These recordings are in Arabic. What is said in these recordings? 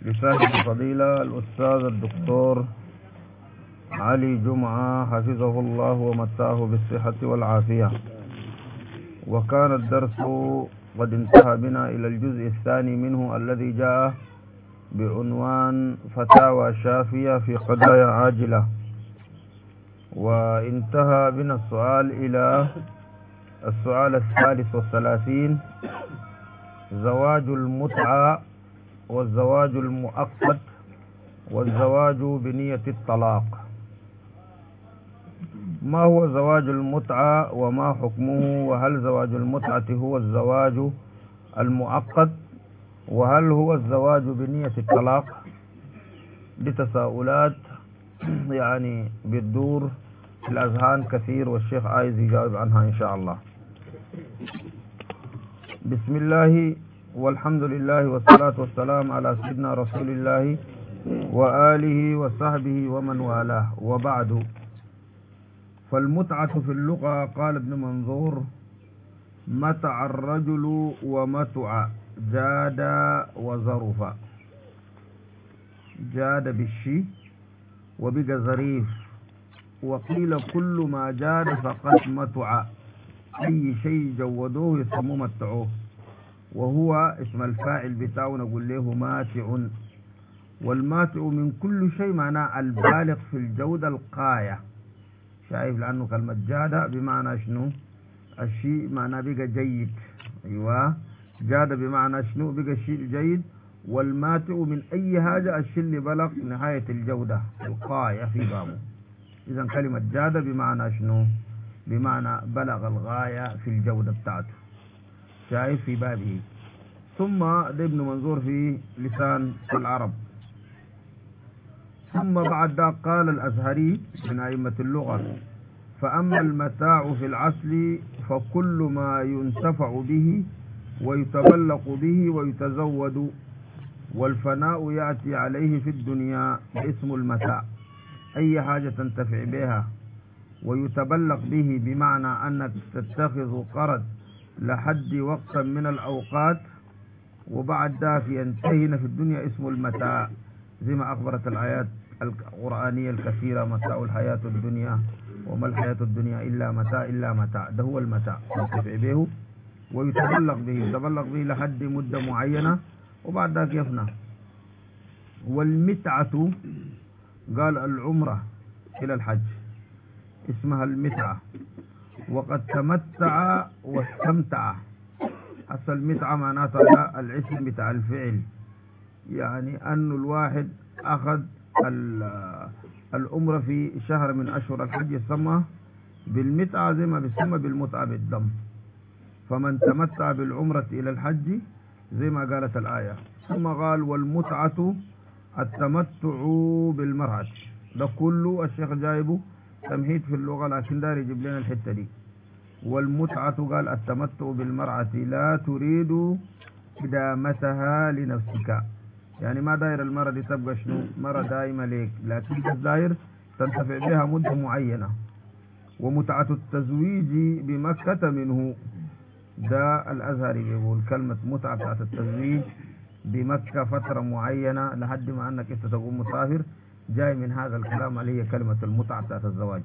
لصاحب الفضيلة الأستاذ الدكتور علي جمعة حفظه الله ومتاه بالصحة والعافية. وكان الدرس قد انتهى بنا إلى الجزء الثاني منه الذي جاء بعنوان فتاوى شافية في قضايا عاجلة، وانتهى بنا السؤال إلى السؤال 33: زواج المتعة والزواج المؤقت والزواج بنية الطلاق. ما هو زواج المتعة وما حكمه؟ وهل زواج المتعة هو الزواج المؤقت؟ وهل هو الزواج بنية الطلاق؟ دي تساؤلات يعني بتدور في الأذهان كثير، والشيخ عايز يجاوب عنها إن شاء الله. بسم الله والحمد لله والصلاة والسلام على سيدنا رسول الله وآله وصحبه ومن والاه، وبعد. فالمتعة في اللغة قال ابن منظور: متع الرجل ومتع، جاد وظرف. جاد بالشي وبقى ظريف، وقيل كل ما جاد فقد متع، أي شيء جودوه يسموه متعوه، وهو اسم الفاعل بتاعه نقول له ماتع. والماتع من كل شيء معناه البالغ في الجودة القاية. شايف؟ لأنه كلمة جاد بمعنى شنو؟ الشيء معناه بقى جيد. أيوة، جاد بمعنى شنو؟ بقى الشيء جيد. والماتع من أي حاجة الشيء اللي بلغ نهاية الجودة القاية في بابه. إذا كلمة جاد بمعنى شنو؟ بمعنى بلغ الغاية في الجودة بتاعته. شايف؟ في بابه. ثم ده ابن منظور في لسان العرب. ثم بعد ذلك قال الأزهري من أئمة اللغة: فأما المتاع في العسل فكل ما ينتفع به ويتبلق به ويتزود، والفناء يأتي عليه في الدنيا اسم المتاع، أي حاجة تنتفع بها ويتبلق به، بمعنى أنك تتخذ قرض لحد وقت من الأوقات وبعد ذلك ينتهين في الدنيا اسم المتاع، زي ما أخبرت الآيات القرآنية الكثيرة: متاع الحياة الدنيا وما الحياة الدنيا إلا متاع إلا متاع. ده هو المتاع، ينتفع به ويتبلق به، يتبلق به لحد مدة معينة وبعد ذلك يفنى. والمتعة قال العمرة إلى الحج اسمها المتعة، وقد تمتع واستمتع. أصل المتعة معناتها الاسم بتاع الفعل، يعني أن الواحد أخذ العمرة في شهر من أشهر الحج يسمى بالمتعة، زي ما بيسمى بالمتعة بالدم. فمن تمتع بالعمرة إلى الحج زي ما قالت الآية. ثم قال: والمتعة التمتع بالمرأة. ده كله الشيخ جايبه تمهيد في اللغة، لكن دار يجيب لنا الحتة دي. والمتعة قال التمتع بالمرأة، لا تريد إدامتها لنفسك، يعني ما داير المرأة دي تبقى شنو؟ مرأة دائمة ليك، لكن بس داير تنتفع بها مدة معينة. ومتعة التزويج بمكة منه، ده الأزهري بيقول كلمة متعة بتاعت التزويج بمكة فترة معينة لحد ما أنك أنت تقوم مسافر، جاي من هذا الكلام اللي هي كلمة المتعة بتاعت الزواج.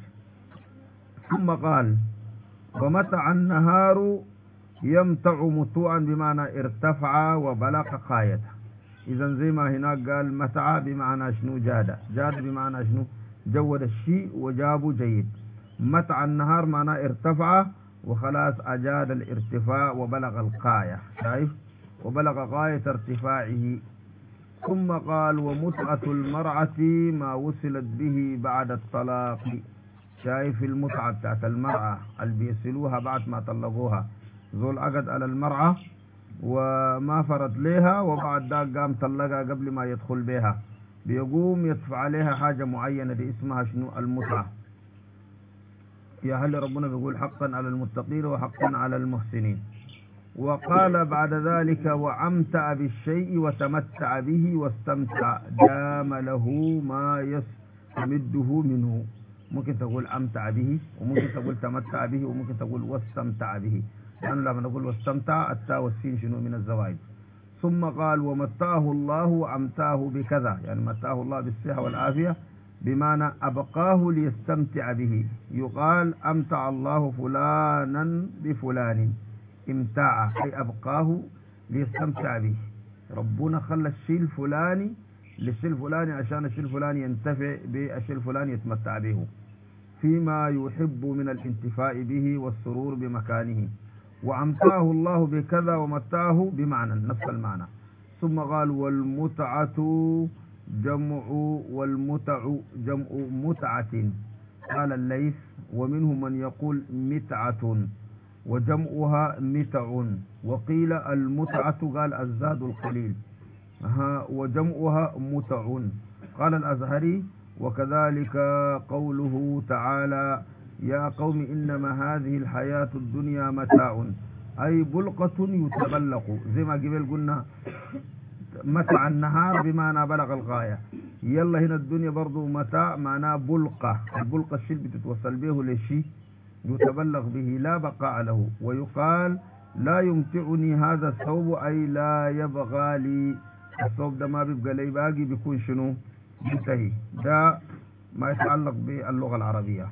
ثم قال: ومتع النهار يمتع متوعا، بمعنى ارتفع وبلغ غايته. إذا زي ما هناك قال متع بمعنى شنو؟ جاد. جاد بمعنى شنو؟ جود الشيء وجابه جيد. متع النهار معناه ارتفع وخلاص أجاد الارتفاع وبلغ الغاية. شايف؟ وبلغ غاية ارتفاعه. ثم قال: ومتعة المرأة ما وصلت به بعد الطلاق. شايف؟ المتعة بتاعت المرأة اللي بيصلوها بعد ما طلقوها، زول عقد على المرأة وما فرض لها وبعد ذاك قام طلقها قبل ما يدخل بها، بيقوم يدفع عليها حاجة معينة دي اسمها شنو؟ المتعة. يا هل ربنا بيقول: حقا على المتقين وحقا على المحسنين. وقال بعد ذلك: وأمتع بالشيء وتمتع به واستمتع، دام له ما يستمده منه. ممكن تقول أمتع به، وممكن تقول تمتع به، وممكن تقول واستمتع به، لأنه لما نقول واستمتع التاء والسين شنو؟ من الزواج. ثم قال ومتعه الله وأمتاه بكذا، يعني متعه الله بالصحة والعافية بمعنى أبقاه ليستمتع به. يقال أمتع الله فلانا بفلان، امتاع أي أبقاه ليستمتع به. ربنا خلى الشيء الفلاني للشيء الفلاني عشان الشيء الفلاني ينتفع بالشيء الفلاني يتمتع به فيما يحب من الانتفاع به والسرور بمكانه. وأمتعه الله بكذا ومتعه بمعنى نفس المعنى. ثم قال والمتعة جمع والمتع جمع متعة. قال الليث ومنهم من يقول متعة وجمعها متع، وقيل المتعة قال الزاد القليل وجمعها متع. قال الأزهري وكذلك قوله تعالى يا قوم إنما هذه الحياة الدنيا متاع، أي بلقة يتبلق، زي ما قبل قلنا متع النهار بمعنى بلغ الغاية. يلا هنا الدنيا برضو متاع معناه بلقة، البلقة الشيء بتتوصل به للشيء يتبلغ به لا بقاء له. ويقال لا يمتعني هذا الثوب أي لا يبغى لي، الثوب ده ما بيبقى لي باقي بيكون شنو ينتهي. ده ما يتعلق باللغة العربية.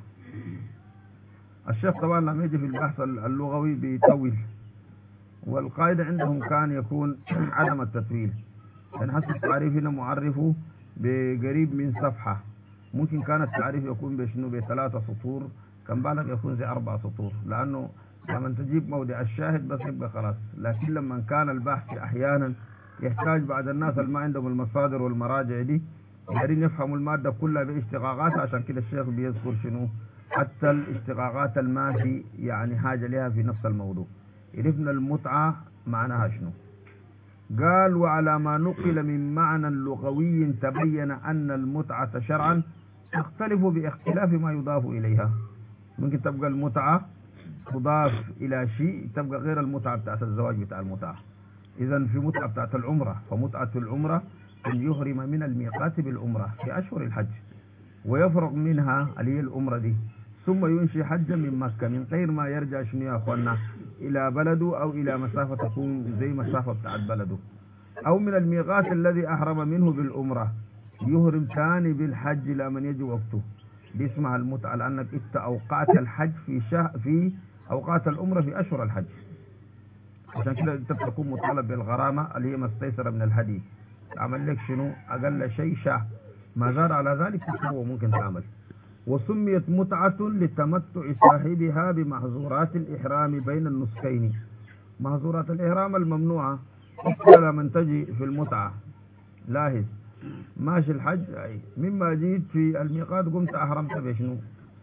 الشيخ طبعا لما يجي في البحث اللغوي بيطول، والقاعدة عندهم كان يكون عدم التطويل، يعني حسب التعريف هنا معرفه بقريب من صفحة، ممكن كان التعريف يكون بشنو ب3 سطور، كان بالغ يكون زي 4 سطور، لأنه لما تجيب موضع الشاهد بس يبقى خلاص. لكن لما كان البحث أحيانا يحتاج بعض الناس اللي ما عندهم المصادر والمراجع دي قادرين يفهموا المادة كلها باشتقاقاتها، عشان كده الشيخ بيذكر شنو حتى الاشتقاقات الما في يعني حاجة لها في نفس الموضوع. عرفنا المتعة معناها شنو. قال وعلى ما نقل من معنى لغوي تبين أن المتعة شرعا تختلف باختلاف ما يضاف إليها. ممكن تبقى المتعة تضاف إلى شيء تبقى غير المتعة بتاعت الزواج بتاع المتعة. إذن في متعة بتاعت العمرة، فمتعة العمرة أن يهرم من الميقات بالعمرة في أشهر الحج ويفرغ منها اللي هي العمرة دي، ثم ينشي حجا من مكة من غير ما يرجع شنو يا أخوانا إلى بلده أو إلى مسافة تكون زي مسافة بتاعت بلده، أو من الميقات الذي أحرم منه بالعمرة يهرم ثاني بالحج لمن يجي وقته. دي اسمها المتعة، لأنك إنت أوقات الحج في أوقات العمرة في أشهر الحج، عشان كده أنت تكون مطالب بالغرامة اللي هي ما استيسر من الهدي، تعمل لك شنو أقل شيء شاه، ما زاد على ذلك هو ممكن تعمل. وسميت متعة لتمتع صاحبها بمحظورات الإحرام بين النسكين. محظورات الإحرام الممنوعة لما تجي في المتعة لاحظ ماشي الحج مما جيت في الميقات قمت أحرمت بشنو؟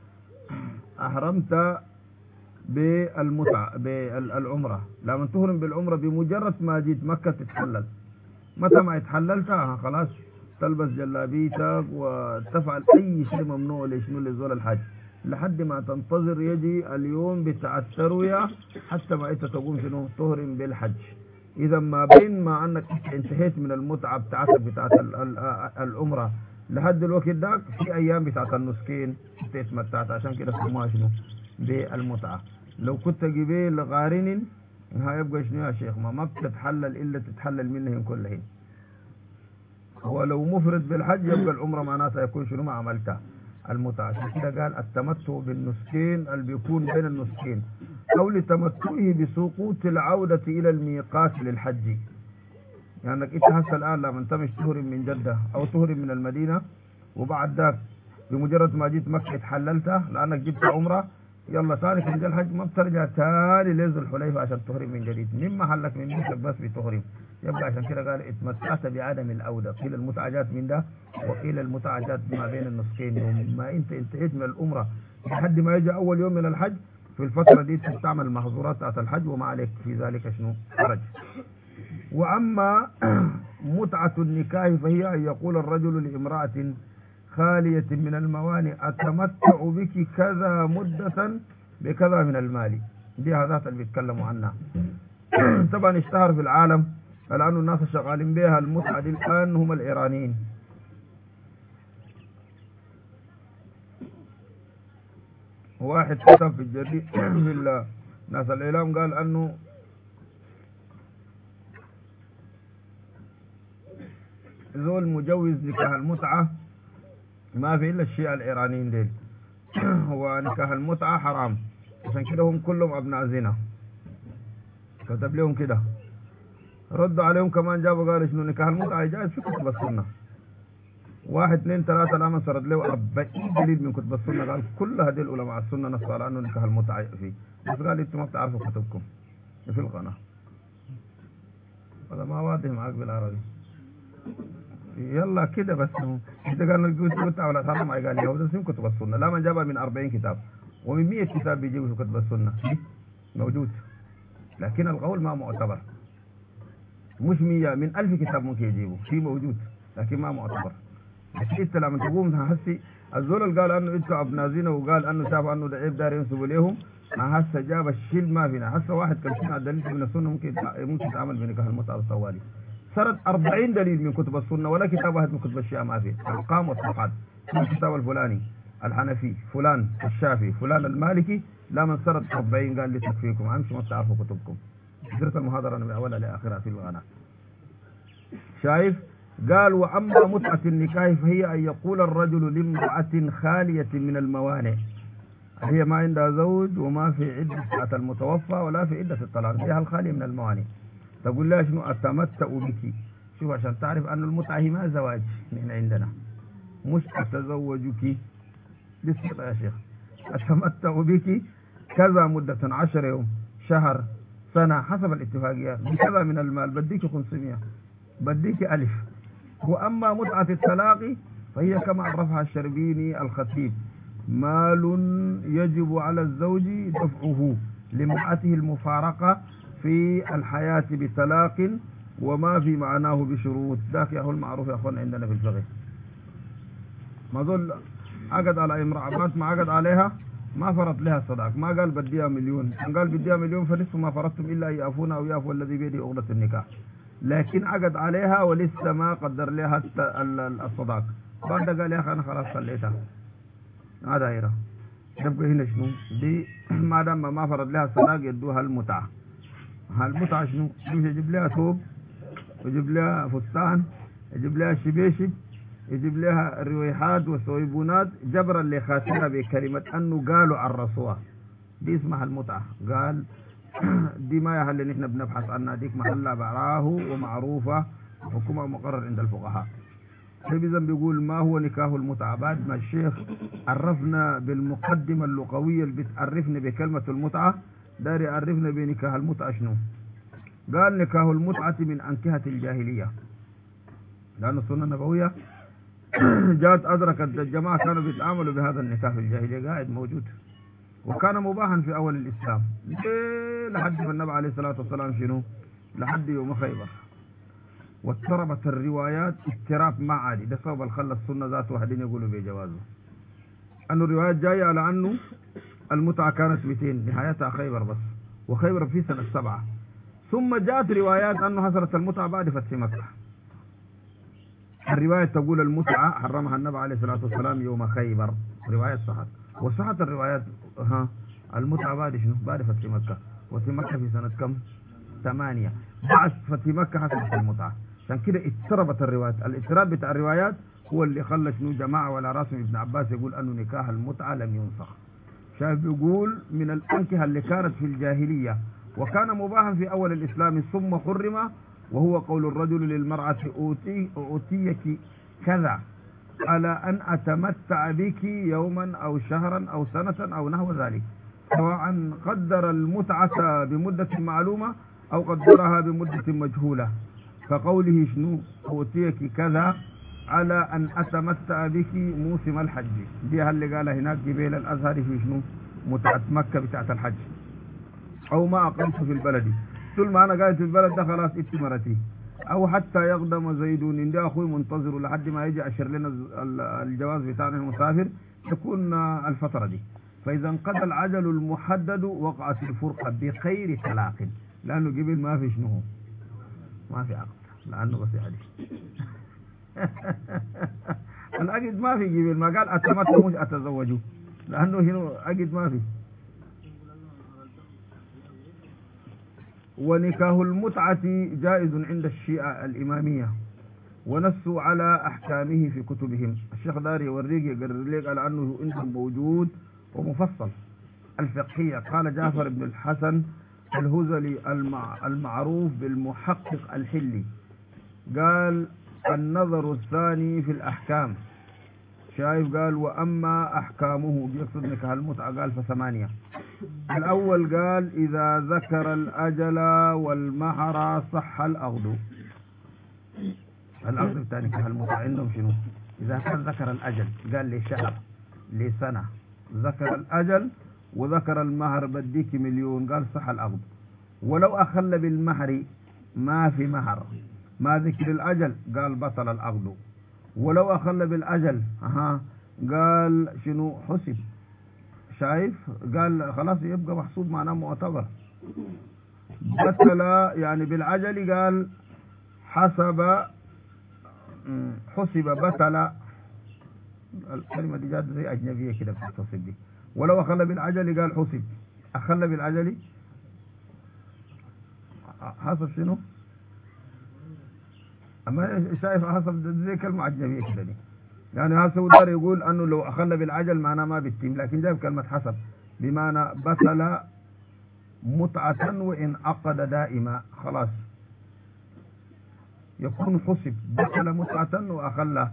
أحرمت بالمتعة بالعمرة. لما تهرم بالعمرة بمجرد ما جيت مكة تتحلل، متى ما اتحللتها خلاص تلبس جلابيتك وتفعل أي شيء ممنوع لشنو لزول الحج لحد ما تنتظر يجي اليوم بتاع التروية حتى ما انت تقوم شنو تهرم بالحج. إذا ما بين ما أنك انتهيت من المتعة بتاعتك بتاعت العمرة لحد الوقت داك في أيام بتاعت النسكين تتمتعت، عشان كده سموها شنو بالمتعة. لو كنت جبيل غارن هيبقى شنو يا شيخ ما بتتحلل إلا تتحلل منهن كلهن. ولو مفرد بالحج يبقى العمرة معناتها يكون شنو ما عملتها المتعة. عشان كده قال التمتع بالنسكين اللي بيكون بين النسكين أو لتمتعه بسقوط العودة إلى الميقات للحج. يعني انت هسه الآن لما انت مش تهرم من جدة أو تهرم من المدينة وبعد ذاك بمجرد ما جيت مكة اتحللتها لأنك جبت عمرة يلا ثاني في الحج ما بترجع تاني لذو الحليفة عشان تهرم من جديد من محلك من بيتك بس بتهرم. يبقى عشان كده قال اتمتعت بعدم العودة. قيل المتعة جات من ده وقيل المتعة جات ما بين النسكين. يوم ما انت انتهيت من الأمرة لحد ما يجي أول يوم من الحج في الفترة دي تستعمل المحظورات بتاعت الحج وما عليك في ذلك شنو حرج. وأما متعة النكاح فهي أن يقول الرجل لامرأة خالية من الموانئ أتمتع بك كذا مدة بكذا من المال. دي هذات اللي بيتكلموا عنها. طبعا اشتهر في العالم لأنه الناس شغالين بها المتعة دي الآن هم الإيرانيين. واحد كتب في الجريد في ناس الإعلام قال أنه زول مجوز نكاح المتعة ما في إلا الشيعة الإيرانيين ديل. هو نكاح المتعة حرام، عشان كده هم كلهم أبناء زنا. كتب لهم كده، ردوا عليهم كمان، جابوا قالوا شنو نكاح المتعة جائز في كتب السنة. 1 2 3 الآن سرد له 40 دليل من كتب السنة، قال كل هذه العلماء السنة نصوا على أنه نكاح المتعة فيه، بس قال أنتم ما بتعرفوا كتبكم في القناة. هذا ما واضح معك بالعربي. يلا كده بس. انت قال قلت ولا حرام، ما قال يهود اسم كتب السنة، لا من جابها من 40 كتاب ومن 100 كتاب بيجيبوا في كتب السنة موجود، لكن القول ما معتبر. مش 100، من 1000 كتاب ممكن يجيبوا شيء موجود لكن ما معتبر. لكن انت لما تقوم هسي الزول اللي قال انه انتوا ابناء زنا وقال انه شاف انه ده عيب دار ينسبوا لهم، ما هسه جاب الشيل ما فينا. هسه واحد كان شنو دليل من السنة ممكن يتعامل بنكاح المتعة الطوالي. سرد 40 دليل من كتب السنة ولا كتاب واحد من كتب الشيعة ما في. أرقام والصفحات، الكتاب الفلاني الحنفي فلان الشافعي فلان المالكي، لا من سرد 40 قال لي تكفيكم، امشوا ما تعرفوا كتبكم. درت المحاضرة من أولها لآخرها في القناة. شايف؟ قال وأما متعة النكاح فهي أن يقول الرجل لامرأة خالية من الموانع، هي ما عندها زوج وما في عدة ساعة المتوفى ولا في عدة الطلاق، هي الخالية من الموانع، تقول لها شنو أتمتع بك. شوف عشان تعرف أن المتعة هي ما زواج من عندنا، مش أتزوجك بسيطة يا شيخ. أتمتع بك كذا مدة 10 يوم شهر سنة حسب الاتفاقيات بكذا من المال، بديك 500 بديك 1000. وأما متعة التلاقي فهي كما عرفها الشربيني الخطيب، مال يجب على الزوج دفعه لامرأته المفارقة في الحياة بطلاق وما في معناه بشروط. ذاك يا هو المعروف يا أخوان عندنا في الفقه. ما ظل عقد على امرأة ما عقد عليها ما فرض لها صداق، ما قال بديها مليون، قال بديها مليون فنصف ما فرضتم إلا أن يعفون أو يعفو الذي بيده عقدة النكاح، لكن عقد عليها ولسه ما قدر لها الصداق. بعد قال يا أخي أنا خلاص خليتها، هذا هيرا يبقى هنا شنو دي ما دام ما فرض لها الصداق يدوها المتعة. المتعة شنو؟ يجيب لها ثوب ويجيب لها فستان، يجيب لها شبيشب، يجيب لها الرويحات والصويبونات جبرا لخاطرها بكلمة أنه قالوا عرصوها، دي اسمها المتعة. قال دي ما يهل اللي نحن بنبحث عنها، ديك محلها براه ومعروفة وحكمها مقرر عند الفقهاء. إذا بيقول ما هو نكاح المتعة؟ بعد ما الشيخ عرفنا بالمقدمة اللغوية اللي بتعرفنا بكلمة المتعة، دار يعرفنا بنكاح المتعة شنو. قال نكاح المتعة من أنكحة الجاهلية، لأن السنة النبوية جاءت أدركت الجماعة كانوا بيتعاملوا بهذا النكاح في الجاهلية، قاعد موجود وكان مباحا في أول الإسلام لحد ما النبي عليه الصلاة والسلام شنو لحد يوم خيبر. واضطربت الروايات اضطراب ما عادي، ده سبب الخلى السنة ذات واحدين يقولوا بجوازه. أنه الروايات جاية على أنه المتعة كانت 200 نهايتها خيبر بس، وخيبر في سنة 7. ثم جاءت روايات أنه حصلت المتعة بعد فتح مكة. الرواية تقول المتعة حرمها النبي عليه الصلاة والسلام يوم خيبر، رواية صحت، وصحت الروايات المتعة بعد شنو؟ بعد فتح مكة، وفي مكة في سنة كم؟ 8. بعد فتح مكة حصلت المتعة. عشان كده اضطربت الروايات، الاضطراب بتاع الروايات هو اللي خلى شنو جماعة ولا راسم ابن عباس يقول أنه نكاح المتعة لم ينسخ. شايف بيقول من الأنكحة اللي كانت في الجاهلية وكان مباحا في أول الإسلام ثم حرم، وهو قول الرجل للمرأة أوتيك كذا على أن أتمتع بك يوما أو شهرا أو سنة أو نحو ذلك، سواء قدر المتعة بمدة معلومة أو قدرها بمدة مجهولة. فقوله شنو أوتيك كذا على أن أتمتع بك موسم الحج، دي اللي قال هناك جبيل الأزهر في شنو متعة مكة بتاعت الحج، أو ما أقمت في البلد، طول ما أنا قاعد في البلد ده خلاص اتمرتي، أو حتى يقدم زيدون إن ده أخوي منتظر لحد ما يجي أشر لنا الجواز بتاعنا المسافر تكون الفترة دي. فإذا انقضى العجل المحدد وقعت الفرقة بخير طلاق، لأنه قبل ما في شنو ما في عقد، لأنه بس يعني العقد ما في قبل ما قال أتمتع مش أتزوجه، لأنه هنا عقد ما في. ونكاح المتعة جائز عند الشيعة الإمامية، ونسوا على أحكامه في كتبهم. الشيخ داري يوريك يقرر لك على أنه عندهم موجود ومفصل الفقهية. قال جعفر بن الحسن الهزلي المعروف بالمحقق الحلي، قال النظر الثاني في الأحكام، شايف؟ قال وأما أحكامه بيقصد نكاح المتعة قال فثمانية. الأول قال إذا ذكر الأجل والمهر صح الأخذ. الأخذ بتاع نكاح المتعة عندهم شنو؟ إذا كان ذكر الأجل قال لي شهر لسنة، ذكر الأجل وذكر المهر بديك مليون قال صح الأخذ. ولو أخل بالمهر ما في مهر ما ذكر الأجل قال بطل الأخذ. ولو أخل بالأجل قال شنو؟ حسب. شايف؟ قال خلاص يبقى محسوب معناه معتبر. بطل يعني بالعجل قال حسب حسب بطل. الكلمة دي جات زي أجنبية كده بتتصل دي. ولو أخل بالعجل قال حسب. أخل بالعجل حسب شنو؟ أما شايف حسب زي كلمة أجنبية كده دي. يعني هسه دار يقول أنه لو أخل بالعجل معناه ما بالتيم، لكن جاب كلمة حسب بمعنى بطل متعة وإن عقد دائما خلاص يكون حسب بطل متعة وأخل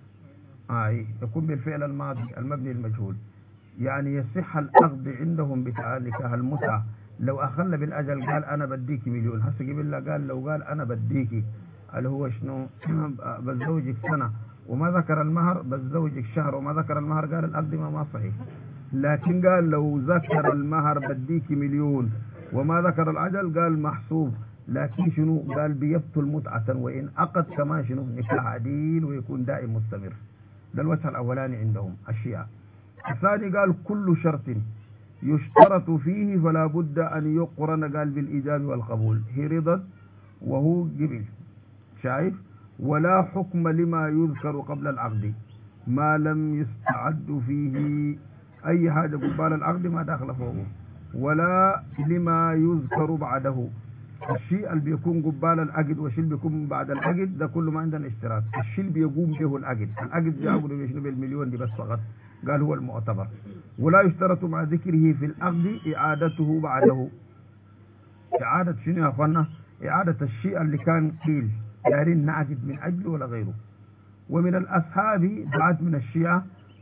يكون بالفعل الماضي المبني المجهول. يعني يصح الأخذ عندهم بتاع نكاح المتعة. لو أخل بالأجل قال أنا بديك مليون، هسه قبل له قال لو قال أنا بديك اللي هو شنو بتزوجك سنة وما ذكر المهر بتزوجك شهر وما ذكر المهر قال الأخذ ما صحيح. لكن قال لو ذكر المهر بديك مليون وما ذكر الأجل قال محسوب. لكن شنو؟ قال بيبطل متعة وإن عقد كمان شنو؟ نكاح عديل ويكون دائم مستمر. ده الوجه الأولاني عندهم الشيعة. الثاني قال كل شرط يشترط فيه فلا بد أن يقرن قال بالإيجاب والقبول. هي رضا وهو قبل. شايف؟ ولا حكم لما يذكر قبل العقد ما لم يستعد فيه أي حاجة قبال العقد ما داخل فوقه، ولا لما يذكر بعده. الشيء اللي بيكون قبال العقد والشيء اللي بيكون بعد العقد ده كله ما عندنا اشتراط. الشيء اللي بيقوم به العقد بيعقدوا بيشنو بالمليون دي بس فقط قال هو المعتبر. ولا يشترط مع ذكره في العقد إعادته بعده. إعادة شنو يا أخوانا؟ إعادة الشيء اللي كان قيل دارين نعقد من أجله ولا غيره. ومن الأصحاب بعد من الشيعة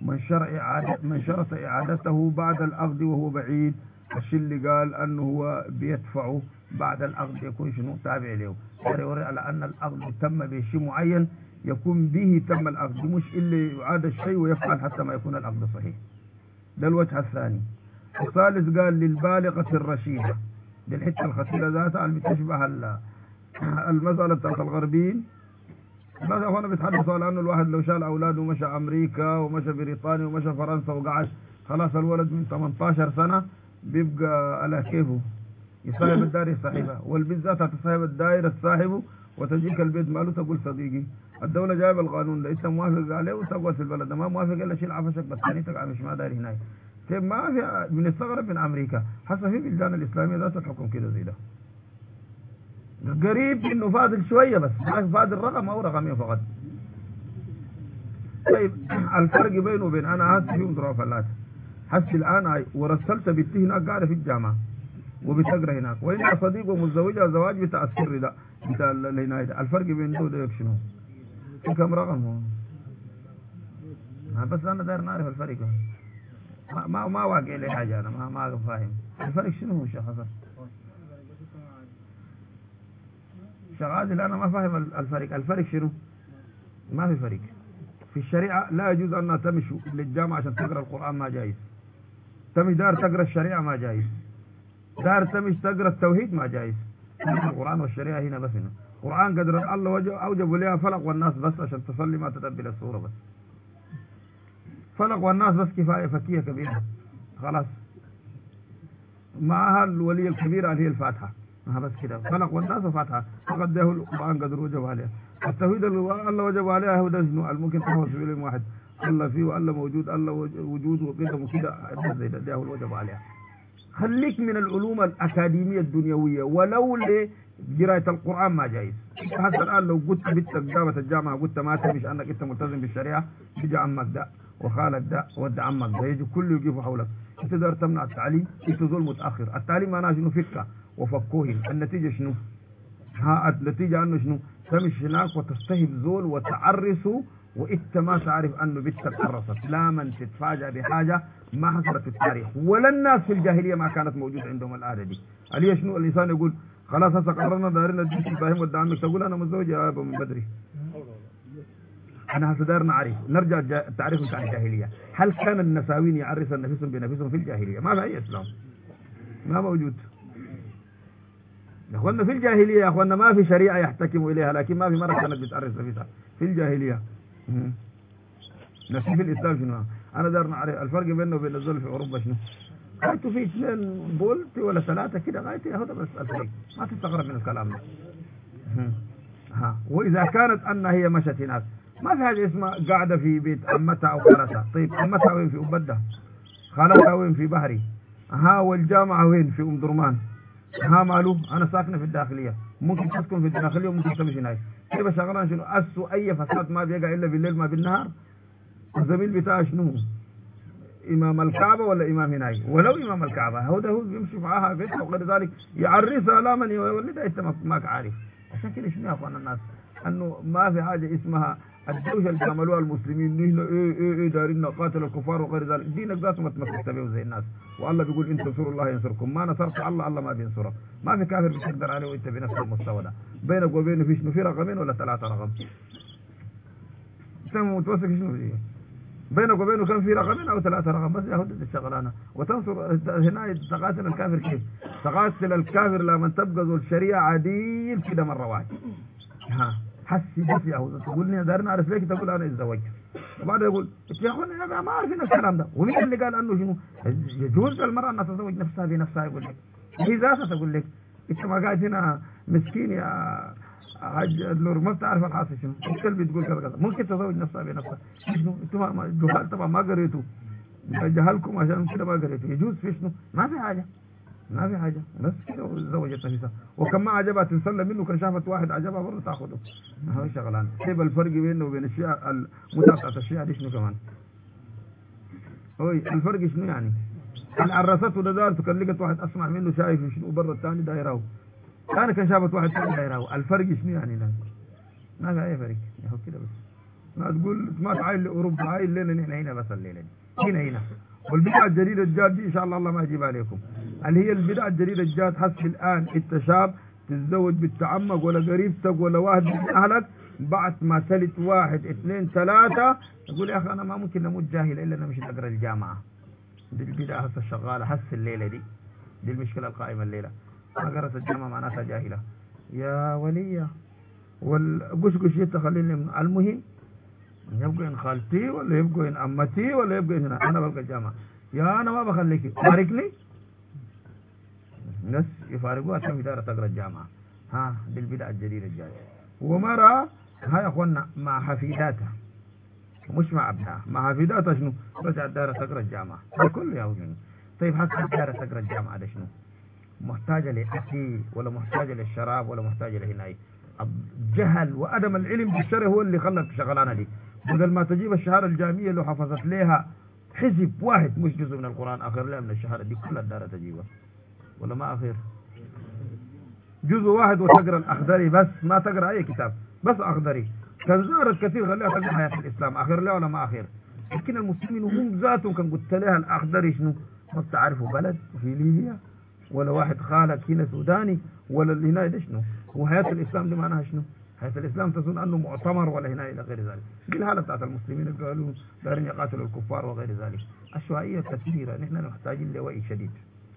من شرط إعادته بعد العقد وهو بعيد. الشيء اللي قال أنه هو بيدفعه بعد العقد يكون شنو؟ تابع له. يوري على أن العقد تم بشيء معين يكون به تم العقد، مش اللي يعاد الشيء ويفعل حتى ما يكون العقد صحيح. ده الوجه الثاني. الثالث قال للبالغة الرشيدة. دي الحتة الخطيرة ذاتها اللي بتشبه المسألة بتاعت الغربيين. بس أخوانا بيتحدثوا على أنه الواحد لو شال أولاده ومشى أمريكا ومشى بريطانيا ومشى فرنسا وقعد خلاص الولد من 18 سنة بيبقى على كيفه يصاحب الدار يصاحبها، والبيت ذاتها تصاحب الدائرة تصاحبه وتجيك البيت ماله تقول صديقي الدولة جايبة القانون ده أنت موافق عليه وتقعد في البلد، ما موافق إلا شيل عفشك بس ثاني تقع مش ما داير هناك. طيب ما في بنستغرب من أمريكا حتى في بلدان الإسلامية ذات الحكم كده زي ده. قريب انه فاضل شويه بس فاضل رقم او رقمين فقط. طيب الفرق بينه وبين انا هات فيهم ضرافلات حتى الان ورسلت بنتي هناك قاعده في الجامعه وبتقرا هناك وإن صديقه متزوجها زواج بتاع السر ده بتاع العنايه ده. الفرق بين ده وده شنو؟ في كم رقم هو؟ بس انا داير نعرف الفرق. ما واقع لي حاجه انا ما فاهم الفرق شنو هو. شيخ حسن شغال انا ما فاهم الفرق شنو؟ ما في فرق في الشريعه. لا يجوز ان تمشوا للجامعه عشان تقرا القران ما جايز. تمشي دار تقرا الشريعه ما جايز. دار تمشي تقرا التوحيد ما جايز. القران والشريعه هنا بس هنا. القران قدر الله اوجب لها فلق والناس بس عشان تصلي ما تتبل السوره بس. فلق والناس بس كفايه فكيه كبيره خلاص. معها الوليه الكبيره اللي هي الفاتحه بس كده. فلق والناس وفاتحه فقد ده القران قدر وجب عليها. التوحيد اللي الله وجب عليها هو ده ممكن تحفظ في علم واحد الله فيه والله موجود الله وجود وكده وكده زي ده هو الوجب عليها. خليك من العلوم الأكاديمية الدنيوية ولو لقراءة القرآن ما جايز. حتى الآن لو قلت بنت قدامة الجامعة قلت ما تمش أنك أنت ملتزم بالشريعة، يجي عمك ده وخالك ده ود عمك ده يجي كله يقفوا حولك. أنت تقدر تمنع التعليم؟ أنت زول متأخر. التعليم معناه شنو؟ فكة وفكوهم. النتيجة شنو؟ النتيجة أنه شنو؟ تمشي هناك وتستهب زول وتعرسه وإنت ما تعرف أنه بنتك عرست. لا من تتفاجأ بحاجة ما حصلت في التاريخ ولا الناس في الجاهلية ما كانت موجودة عندهم العادة دي. عليه شنو؟ الإنسان يقول خلاص هسه قررنا دارنا الدين فاهم ودعمك، تقول أنا متزوج يا أبا من بدري. أنا هسه دارنا نعرف نرجع التعريف بتاع الجاهلية. هل كان النساوين يعرس نفسهم بنفسهم في الجاهلية؟ ما في أي إسلام، ما موجود يا أخوانا. في الجاهلية يا أخوانا ما في شريعة يحتكموا إليها، لكن ما في مرة كانت بتعرس نفسها في الجاهلية. نفسي في الإسلام شنو؟ أنا دار نعرف الفرق بينه وبين الزول في أوروبا شنو؟ غايته في 2 بولت ولا 3 كده غايته ياخدها بس الفرق، ما تستغرب من الكلام ده. وإذا كانت أن هي مشت هناك ما في حاجة اسمها قاعدة في بيت عمتها أو خالتها. طيب عمتها وين؟ في أبدة. خالتها وين؟ في بحري. والجامعة وين؟ في أم درمان. مالو أنا ساكنة في الداخلية، ممكن تسكن في الداخلية وممكن تمشي هناك. كيف شغلان شنو؟ أي فساد ما بيقع إلا بالليل ما بالنهار. الزميل بتاعه شنو؟ إمام الكعبة ولا إمام هناي؟ ولو إمام الكعبة هو بيمشي معاها بيتها وغير ذلك يعرسها لا من يولدها أنت ما عارف. عشان كده شنو يا أخوان الناس؟ أنه ما في حاجة اسمها الدوشة اللي عملوها المسلمين نحن إيه دارين نقاتل الكفار وغير ذلك. دينك ذاته ما تمسك تبيه زي الناس. والله بيقول إن تنصروا الله ينصركم، ما نصرت الله الله ما بينصرك. ما في كافر بيقدر عليه وأنت بنفس المستوى ده. بينك وبينه في شنو؟ في رقمين ولا 3 رقم؟ أنت متوسط شنو فيه؟ بينك وبينه كان في رقمين أو 3 رقم بس ياخذ الشغلانة. وتنصر هنا تقاتل الكافر كيف؟ تقاتل الكافر لما تبقى ذو الشريعة عديل كده مرة واحدة. حسي بس يا أخو تقول لي دارنا أعرف ليك، تقول أنا اتزوجت وبعدين يقول يا أخوانا يا ما عارفين الكلام ده. ومين اللي قال أنه شنو يجوز المرأة أن تتزوج نفسها بنفسها؟ يقول لك هي ذاتها. تقول لك أنت ما قاعد هنا مسكين يا حاج النور ما بتعرف الحاصل شنو. الكلب بتقول كذا كذا ممكن تزوج نفسها بنفسها. شنو انتم جهال طبعا ما قريتوا، جهلكم عشان كده ما قريتوا. يجوز في شنو؟ ما في حاجة، ما في حاجة بس كده زوجت نفسها. وكم ما عجبها تنسلم منه، كان شافت واحد عجبها برضه تاخده. هو شغلان. كيف الفرق بينه وبين الشيعة المتعة الشيعة دي شنو كمان؟ الفرق شنو يعني؟ اللي عرسته ده دارته كان لقت واحد اسمع منه شايف شنو برا الثاني دايره. انا كان شافت واحد ثاني دايره. الفرق شنو يعني؟ لا ما في اي فرق يا هو كده بس. ما تقول ما تعاين لاوروبا، عاين لنا نحن هنا بس الليله دي هنا. والبدعه الجديده الجاد دي ان شاء الله ما اجيبها عليكم. اللي هي البدعه الجديده الجاد حسب الان انت شاب تتزوج بالتعمق ولا قريبتك ولا واحد من اهلك، بعد ما تلت 1 2 3 تقول يا اخي انا ما ممكن اموت جاهل الا انا مش اقرا الجامعه. دي البدعه هسه شغاله حس الليله دي المشكله القائمه الليله. ما قرأت الجامعه معناتها جاهله يا وليه. والقشقش يتخليني المهم يبقى إن خالتي ولا يبقى إن أمتي ولا يبقى هنا أنا بلقى الجامعة. يا أنا ما بخليك فارقني. ناس يفارقوها عشان إدارة تقرأ الجامعة. دي البدعة الجديدة الجاية. ومرة هاي أخوانا مع حفيداتها مش مع أبنائها، مع حفيداتها شنو؟ رجعت دارة تقرأ الجامعة الكل يا وجنو. طيب حتى دارة تقرأ الجامعة ده شنو؟ محتاجة لأكل ولا محتاجة للشراب ولا محتاجة لهناي؟ الجهل وعدم العلم بالشرع هو اللي خلى الشغلانه دي. بدل ما تجيب الشهاده الجامعيه لو حفظت لها حزب واحد مش جزء من القران اخر لها من الشهاده دي كلها الدار تجيبها ولا ما اخر؟ جزء واحد وتقرا الاخضري بس، ما تقرا اي كتاب بس اخضري. كان زارت كثير خليها تقرا حياه الاسلام اخر لها ولا ما اخر؟ لكن المسلمين هم ذاتهم كان قلت لها الاخضري شنو؟ ما بتعرفوا بلد في ليبيا ولا واحد خالك هنا سوداني ولا اللي هنا ده شنو؟ وحياة الإسلام دي معناها شنو؟ حياة الإسلام تظن أنه مؤتمر ولا هنا إلى غير ذلك. دي الحالة بتاعت المسلمين اللي قالوا دارين يقاتلوا الكفار وغير ذلك. الشيوعية كثيرة، نحن محتاجين لوعي شديد.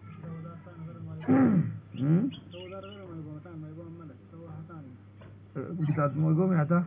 بتاعت موجوم يعتا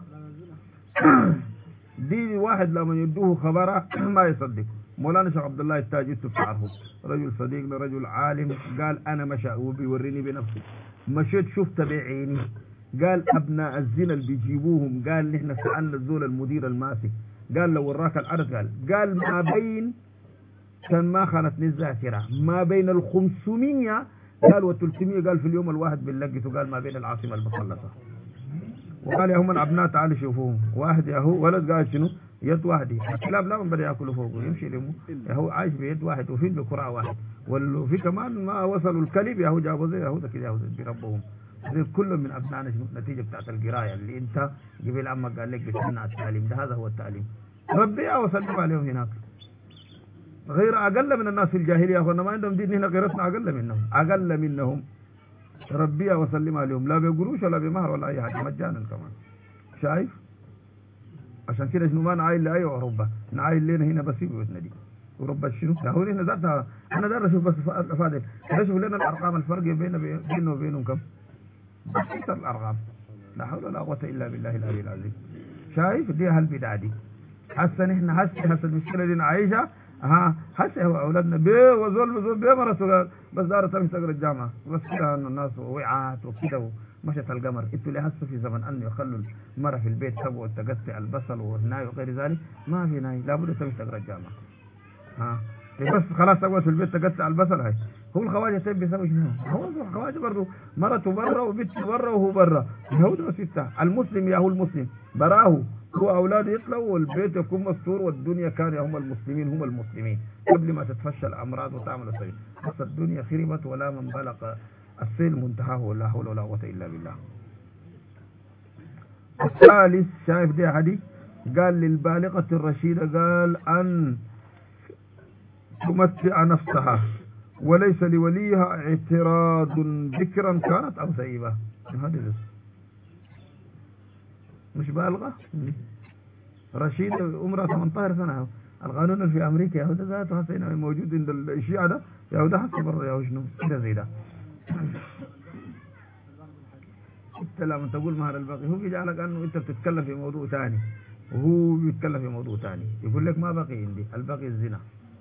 دي واحد لما يدوه خبره ما يصدق. مولانا شيخ عبد الله التاجي تعرفه، رجل صديق لرجل عالم، قال انا مشى وبيوريني بنفسه، مشيت شفت بعيني، قال ابناء الزنا اللي بيجيبوهم، قال نحن سالنا الزول المدير الماسك، قال لو وراك العدد قال ما بين كان ما خانتني الذاكرة ما بين ال 500 قال و 300 قال في اليوم الواحد بنلقته قال ما بين العاصمة المثلثة. وقال يا هم الأبناء تعالوا شوفوهم واحد يا هو ولد قال شنو يد واحدة الكلاب لا من بدأ يأكلوا فوقه يمشي لهم يا هو عايش بيد واحد وفي بكرة واحد وفي كمان ما وصلوا الكلب يا هو جابوا زي يا هو كده يا هو بيربوهم زي كل من أبنائنا شنو النتيجة بتاعت القراية اللي أنت قبل عمك قال لك بتمنع التعليم ده هذا هو التعليم. ربي وسلم عليهم هناك غير أقل من الناس في الجاهلية أخوانا ما عندهم دين هنا غيرتنا أقل منهم ربي وسلم عليهم لا بقروش ولا بمهر ولا أي حاجة مجانا كمان. شايف عشان كده شنو ما نعايل لأي أوروبا نعايل لنا هنا بس في بيوتنا دي أوروبا شنو يا هو هنا ذاتها أنا دار أشوف بس فاضل أشوف لنا الأرقام الفرق بينه وبينهم كم أكثر الأرقام لا حول ولا قوة إلا بالله العلي العظيم. شايف دي هالبدعة دي حسن إحنا هسه المشكلة دي نعيشها هسه هو أولادنا بيه وزول بيه مرة بس دار تمشي تقرأ الجامعة بس كده الناس وعات وكده مشت القمر انتوا اللي هسه في زمن أن يخلوا المرة في البيت تبغوا تقطع البصل والناي وغير ذلك ما في ناي لابد تمشي تقرأ الجامعة بس خلاص تقعد في البيت تقطع البصل هاي هو الخواجة طيب بيسوي شنو؟ هو الخواجة برضه مرته برا وبنته برا وهو برا يهود وستة المسلم يا هو المسلم براه هو أولاده يطلعوا والبيت يكون مستور والدنيا كان هم المسلمين قبل ما تتفشى الأمراض وتعمل السيء بس الدنيا خربت ولا من بلغ السيل منتهاه ولا حول ولا قوة إلا بالله. الثالث شايف دي هدي قال للبالغة الرشيدة قال أن تمتع نفسها وليس لوليها اعتراض ذكرا كانت أو سيبة. هذا مش بالغة رشيدة عمرها 18 سنة القانون اللي في أمريكا يا هو ده ذاته هسه هنا موجود عند الشيعة ده يا هو ده هسه برا يا هو شنو كده زي ده. انت لما تقول مهر الباقي هو بيجعلك انه انت بتتكلم في موضوع ثاني وهو بيتكلم في موضوع ثاني يقول لك ما بقي عندي الباقي الزنا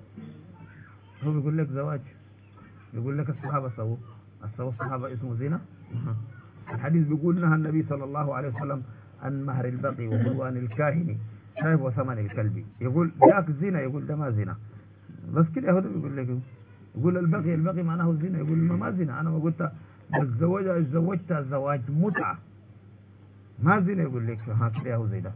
هو بيقول لك زواج يقول لك الصحابة سووا الصحابة اسمه زنا. الحديث بيقول نهى النبي صلى الله عليه وسلم عن مهر البقي وبلوان الكاهن شايف وثمن الكلب يقول ذاك زنا يقول ده ما زنا بس كده هو بيقول لك يقول البقي معناه الزنا يقول ما زنا انا ما قلت زوجت زواج متعة ما زنا يقول لك كده هو زي ده.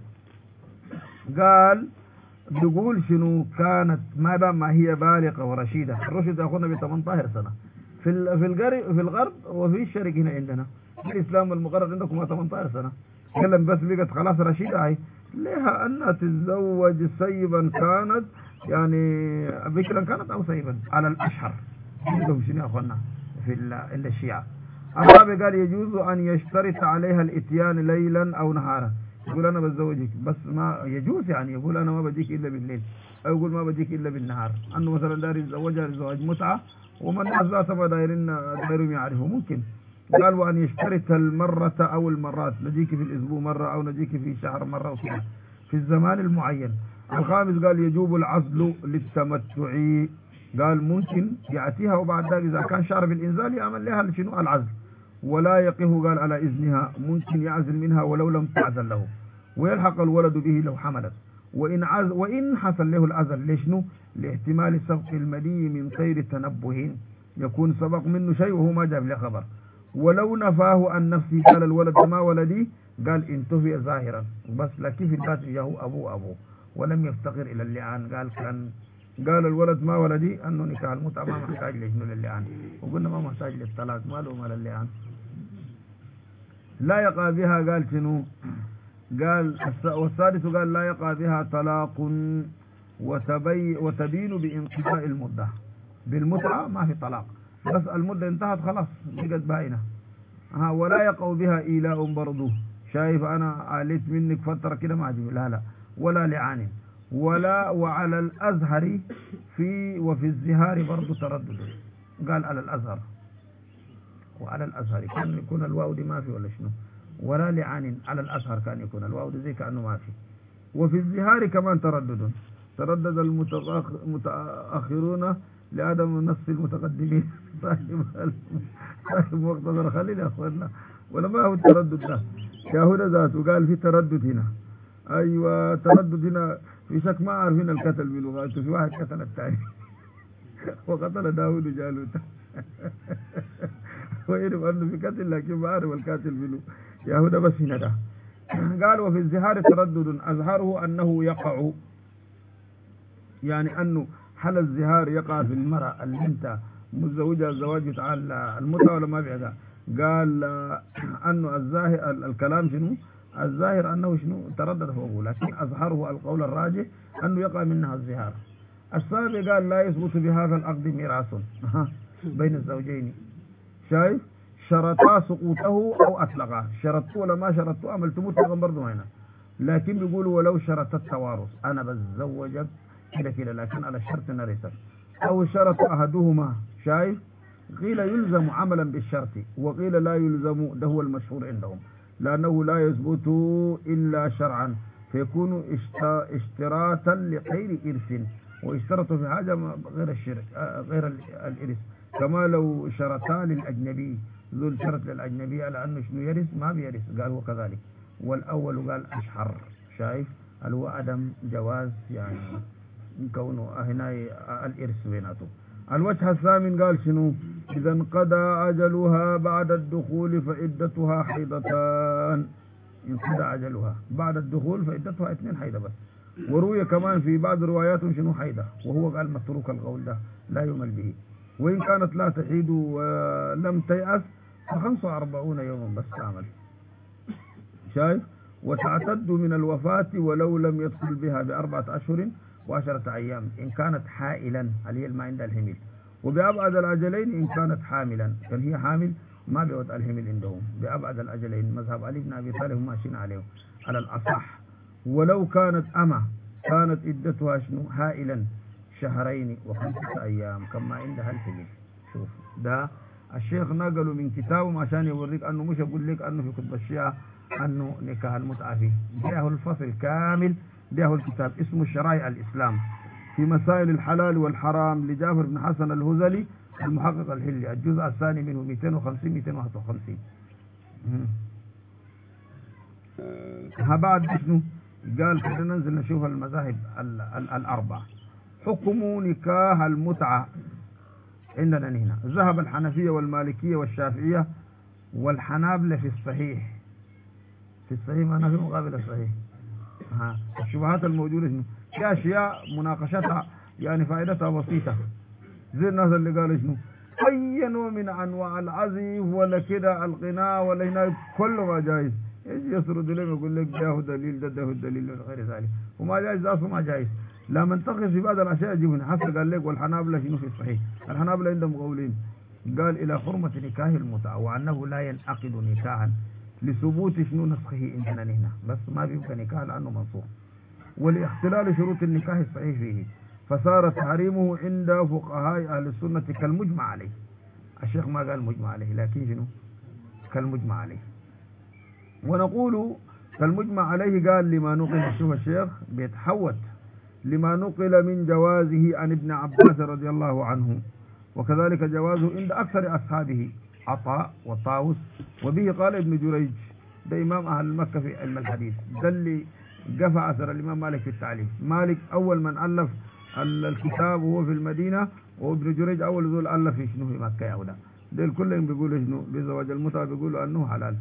قال بيقول شنو كانت ما دام ما هي بالغة ورشيدة الرشد أخونا ب 18 سنة في الغرب وفي الشرق هنا عندنا في الإسلام والمغرب عندكم 18 سنة كلم بس بقت خلاص رشيدة هاي لها أنها تتزوج سيبا كانت يعني بكرا كانت أو سيبا على الأشهر عندهم شنو يا أخونا في الشيعة. الرابع قال يجوز أن يشترط عليها الإتيان ليلا أو نهارا يقول أنا بتزوجك بس ما يجوز يعني يقول أنا ما بديك إلا بالليل أو يقول ما بديك إلا بالنهار أنه مثلا داير يتزوجها زواج متعة ومن الناس ذاتها ما دايرهم يعرفوا ممكن. قال وأن يشترط المرة أو المرات نجيك في الأسبوع مرة أو نجيك في شهر مرة وكذا في الزمان المعين. الخامس قال يجوب العزل للتمتع قال ممكن يأتيها وبعد ذلك إذا كان شعر بالإنزال يعمل لها شنو العزل ولا يقه قال على إذنها ممكن يعزل منها ولو لم تعزل له ويلحق الولد به لو حملت وإن حصل له العزل ليشنو لاحتمال سبق المني من غير تنبه يكون سبق منه شيء وهو ما جاب له خبر ولو نفاه عن نفسه قال الولد ما ولدي قال انتهي ظاهرا بس لكن في البات جاءه أبوه ولم يفتقر إلى اللعان قال الولد ما ولدي أنه نكاح المتعة ما محتاج لشنو للعان وقلنا ما محتاج للطلاق ما له ما للعان. لا يقع بها قال شنو قال والسادس قال لا يقع بها طلاق وتبين بانقضاء المدة بالمتعة ما في طلاق بس المدة انتهت خلاص بقت باينة ولا يقع بها إيلاء برضو شايف أنا عليت منك فترة كده ما عجب لا ولا لعان ولا وعلى الأزهر وفي الزهار برضو تردد قال على الأزهر وعلى الأزهر كان يكون الواو دي ما في ولا شنو ولا لعان على الأزهر كان يكون الواو دي زي كأنه ما في وفي الزهار كمان تردد المتأخرون لعدم نص المتقدمين صاحب مقتضى الخليل يا أخوانا ولا ما هو التردد ده يا هنا ذاته قال في تردد هنا أيوة تردد هنا في شك ما عارفين القتل بلغاته في واحد قتل الثاني وقتل داود جالوت. ويعرف أنه في قتل لكن ما عرف القاتل منه. يهودا بس هنا ده. قال وفي الزهار تردد أزهاره أنه يقع، يعني أنه حل الزهار يقع في المرأة اللي انت متزوجة الزواج بتاع المتعة ولا ما بيعها. قال أنه الظاهر الكلام شنو؟ الظاهر أنه شنو تردد فوقه، لكن أظهره القول الراجح أنه يقع منها الزهار. السابق قال لا يثبت بهذا العقد ميراث بين الزوجين. شايف؟ شرطا سقوطه أو أطلقه، شرطته ولا ما شرطته عملت مطلقا برضه هنا، لكن بيقولوا ولو شرط التوارث أنا بتزوجك كده كده لكن على شرط نرثك، أو شرط أحدهما. شايف؟ قيل يلزم عملا بالشرط وقيل لا يلزم، ده هو المشهور عندهم، لأنه لا يثبت إلا شرعا فيكون اشتراطا لغير إرث، واشترطوا في حاجة غير الشرك غير الإرث، كما لو شرطا للأجنبي ذو الشرط للأجنبي على أنه شنو يرث ما بيرث، قال وكذلك. والأول قال أشهر. شايف؟ اللي هو عدم جواز يعني كونه هنا الإرث بيناته. الوجه الثامن قال شنو؟ إذا انقضى أجلها بعد الدخول فعدتها حيضتان. انقضى أجلها بعد الدخول فعدتها 2 حيضة بس. وروي كمان في بعض رواياتهم شنو حيضة، وهو قال متروك القول ده لا يمل به. وإن كانت لا تحيد ولم تيأس ف45 يوما بس تعمل. شايف؟ وتعتد من الوفاة ولو لم يدخل بها ب4 أشهر و10 أيام إن كانت حائلا، هي ما عندها الحمل. وبأبعد الأجلين إن كانت حاملا، كان هي حامل ما بيود الحمل عندهم. بأبعد الأجلين مذهب علي بن أبي طالب ماشيين عليه على الأصح. ولو كانت أما كانت عدتها شنو؟ حائلا 2 و5 أيام كما عندها الحمل. شوف ده الشيخ نقله من كتابه عشان يوريك أنه مش أقول لك أنه في كتب الشيعة أنه نكاح المتعة فيه. ده الفصل كامل، ده الكتاب اسمه شرائع الإسلام في مسائل الحلال والحرام لجعفر بن حسن الهذلي المحقق الحلي، الجزء الثاني منه 250 251. بعد شنو؟ قال كده ننزل نشوف المذاهب الأربعة. حكم نكاح المتعة عندنا هنا ذهب الحنفية والمالكية والشافعية والحنابلة في الصحيح. في الصحيح ما في مقابل الصحيح. الشبهات الموجودة شنو؟ في أشياء مناقشتها يعني فائدتها بسيطة، زي الناس اللي قالوا شنو؟ أي نوع من أنواع العزف ولا كده الغناء ولا هنا كله ما جائز. ايش يسرد لهم يقول لك ده دليل ده الدليل غير ذلك، وما جائز ده أصلا ما جائز. لا منتقص في بعض الأشياء يجيبون حسب. قال لك والحنابلة شنو في الصحيح؟ الحنابلة عندهم قولين، قال إلى حرمة نكاح المتعة وأنه لا ينعقد نكاحا لثبوت شنو نسخه عندنا هنا، بس ما بيبقى نكاح لأنه منصوص، ولاختلال شروط النكاح الصحيح فيه، فصار تحريمه عند فقهاء أهل السنة كالمجمع عليه. الشيخ ما قال مجمع عليه لكن شنو؟ كالمجمع عليه. ونقول كالمجمع عليه قال لما نقل، شوف الشيخ بيتحوت لما نقل من جوازه عن ابن عباس رضي الله عنه، وكذلك جوازه عند أكثر أصحابه عطاء وطاوس. وبه قال ابن جريج، ده إمام أهل مكة في علم الحديث، ده اللي قفع أثر الإمام مالك في التعليم. مالك أول من ألف الكتاب وهو في المدينة، وابن جريج أول ذو ألف في شنو في مكة يا أولا. دول كلهم بيقولوا شنو؟ بزواج المتعة بيقولوا أنه حلال،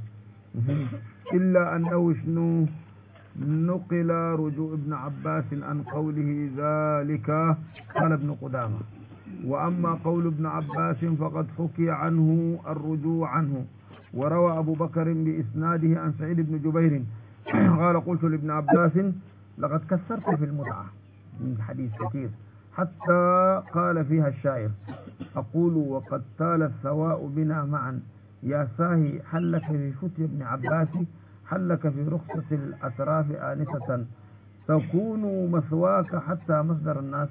إلا أنه شنو؟ نقل رجوع ابن عباس عن قوله ذلك قال ابن قدامة. وأما قول ابن عباس فقد حكي عنه الرجوع عنه، وروى أبو بكر بإسناده عن سعيد بن جبير قال قلت لابن عباس لقد كثرت في المتعة من حديث كثير حتى قال فيها الشاعر أقول وقد طال الثواء بنا معا يا ساهي حلك في فتي ابن عباس حلك في رخصة الأتراف آنسة تكون مثواك حتى مصدر الناس.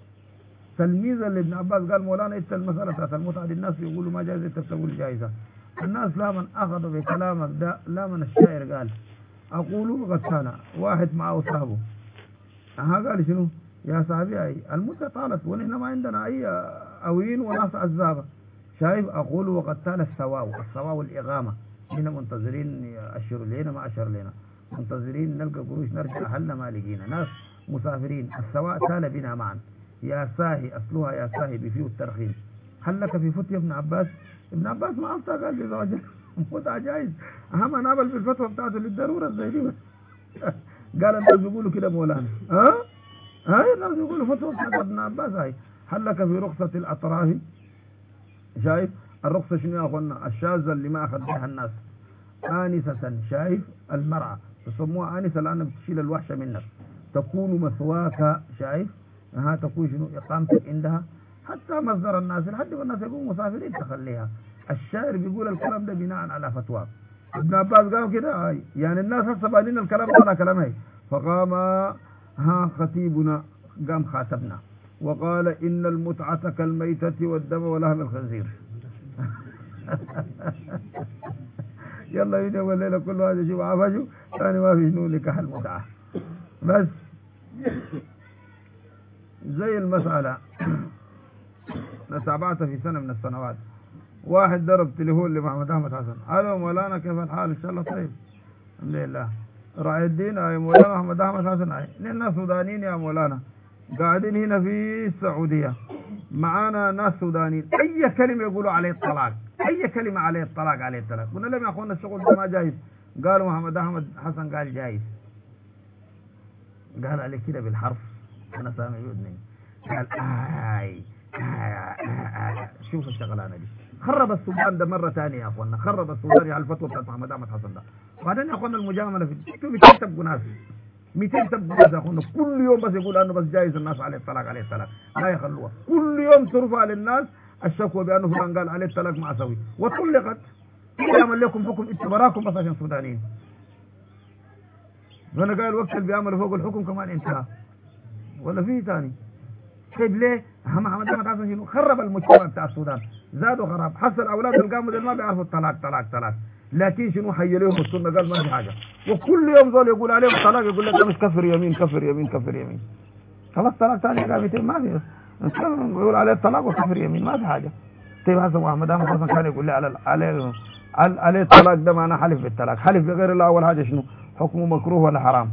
تلميذا لابن عباس قال مولانا انت المسألة بتاعت المتعة دي الناس يقولوا ما جائزة انت بتقول جائزة. الناس لا من أخذوا بكلامك ده، لا من الشاعر قال أقولوا غسانا واحد معه صاحبه قال شنو يا صاحبي أي المدة طالت ونحن ما عندنا أي أوين وناس عذابة. شايف؟ أقول وقد طال السواء الإغامة، هنا منتظرين أشهر لنا ما أشهر لنا، منتظرين نلقى قروش نرجع أهلنا ما لقينا، ناس مسافرين، السواء تال بنا معا. يا ساهي أصلها يا ساهي بفيه الترخيم. هل لك في فتية ابن عباس؟ ابن عباس ما أفتى قال لي زواج متعة جائز. أهم نابل في الفتوى بتاعته للضرورة زي دي. قال الناس يقولوا كده مولانا هاي الناس يقولوا فتوى بتاعت ابن عباس هاي. هل لك في رخصة الأطراف؟ شايف الرخصة شنو يا أخوانا؟ الشاذة اللي ما أخذ بها الناس آنسة. شايف المرأة يسموها آنسة لأنها بتشيل الوحشة منك، تكون مثواك. شايف تكون شنو إقامتك عندها حتى مصدر الناس لحد ما الناس يكونوا مسافرين تخليها. الشاعر بيقول الكلام ده بناء على فتوى ابن عباس قال كده يعني الناس هسه بالين الكلام ده على كلام هي. فقام خطيبنا قام خاتبنا وقال إن المتعة كالميتة والدم ولحم الخنزير. يلا يجي والليلة كل واحد يجيب عفشه ثاني ما في شنو نكاح المتعة. بس زي المسألة أنا تابعتها في سنة من السنوات. واحد ضرب تليفون لمحمد أحمد حسن، الو مولانا كيف الحال؟ ان شاء الله طيب الحمد لله. راعي الدين يا مولانا محمد أحمد حسن نحن سودانيين يا مولانا قاعدين هنا في السعودية معانا ناس سودانيين اي كلمة يقولوا عليه الطلاق، اي كلمة عليه الطلاق عليه الطلاق. قلنا لهم يا اخوانا الشغل ده ما جايز. قالوا محمد أحمد حسن قال جايز. قال عليه كده بالحرف انا سامع بودني قال شوف الشغلانه دي خرب السودان ده مره ثانيه يا اخوانا، خرب السودان على الفتوى بتاعت محمد احمد حسن ده. وبعدين يا اخوانا المجامله في انتوا 200 تبقوا ناس 200 تبقوا ناس يا اخوانا كل يوم بس يقول انه بس جايز الناس عليه الطلاق عليه الطلاق لا يخلوها. كل يوم ترفع للناس الشكوى بانه فلان قال عليه الطلاق ما اسوي وطلقت. يعمل لكم حكم انتوا براكم بس عشان سودانيين. وانا قال الوقت اللي بيعملوا فوق الحكم كمان انتهى ولا فيه ثاني. طيب ليه؟ محمد أحمد حسن شنو؟ خرب المجتمع بتاع السودان، زادوا خراب، حصل اولاد القاموا ما بيعرفوا الطلاق طلاق طلاق، لكن شنو حي لهم السنه قال ما في حاجه، وكل يوم زول يقول عليهم الطلاق يقول لك مش كفر يمين كفر يمين كفر يمين. خلاص طلاق ثاني قامتين ما في، يقول عليه الطلاق وكفر يمين ما في حاجه. طيب هسه محمد أحمد حسن كان يقول لي عليه الطلاق ده معناه حلف بالطلاق، حلف بغير الله اول حاجه شنو؟ حكمه مكروه ولا حرام؟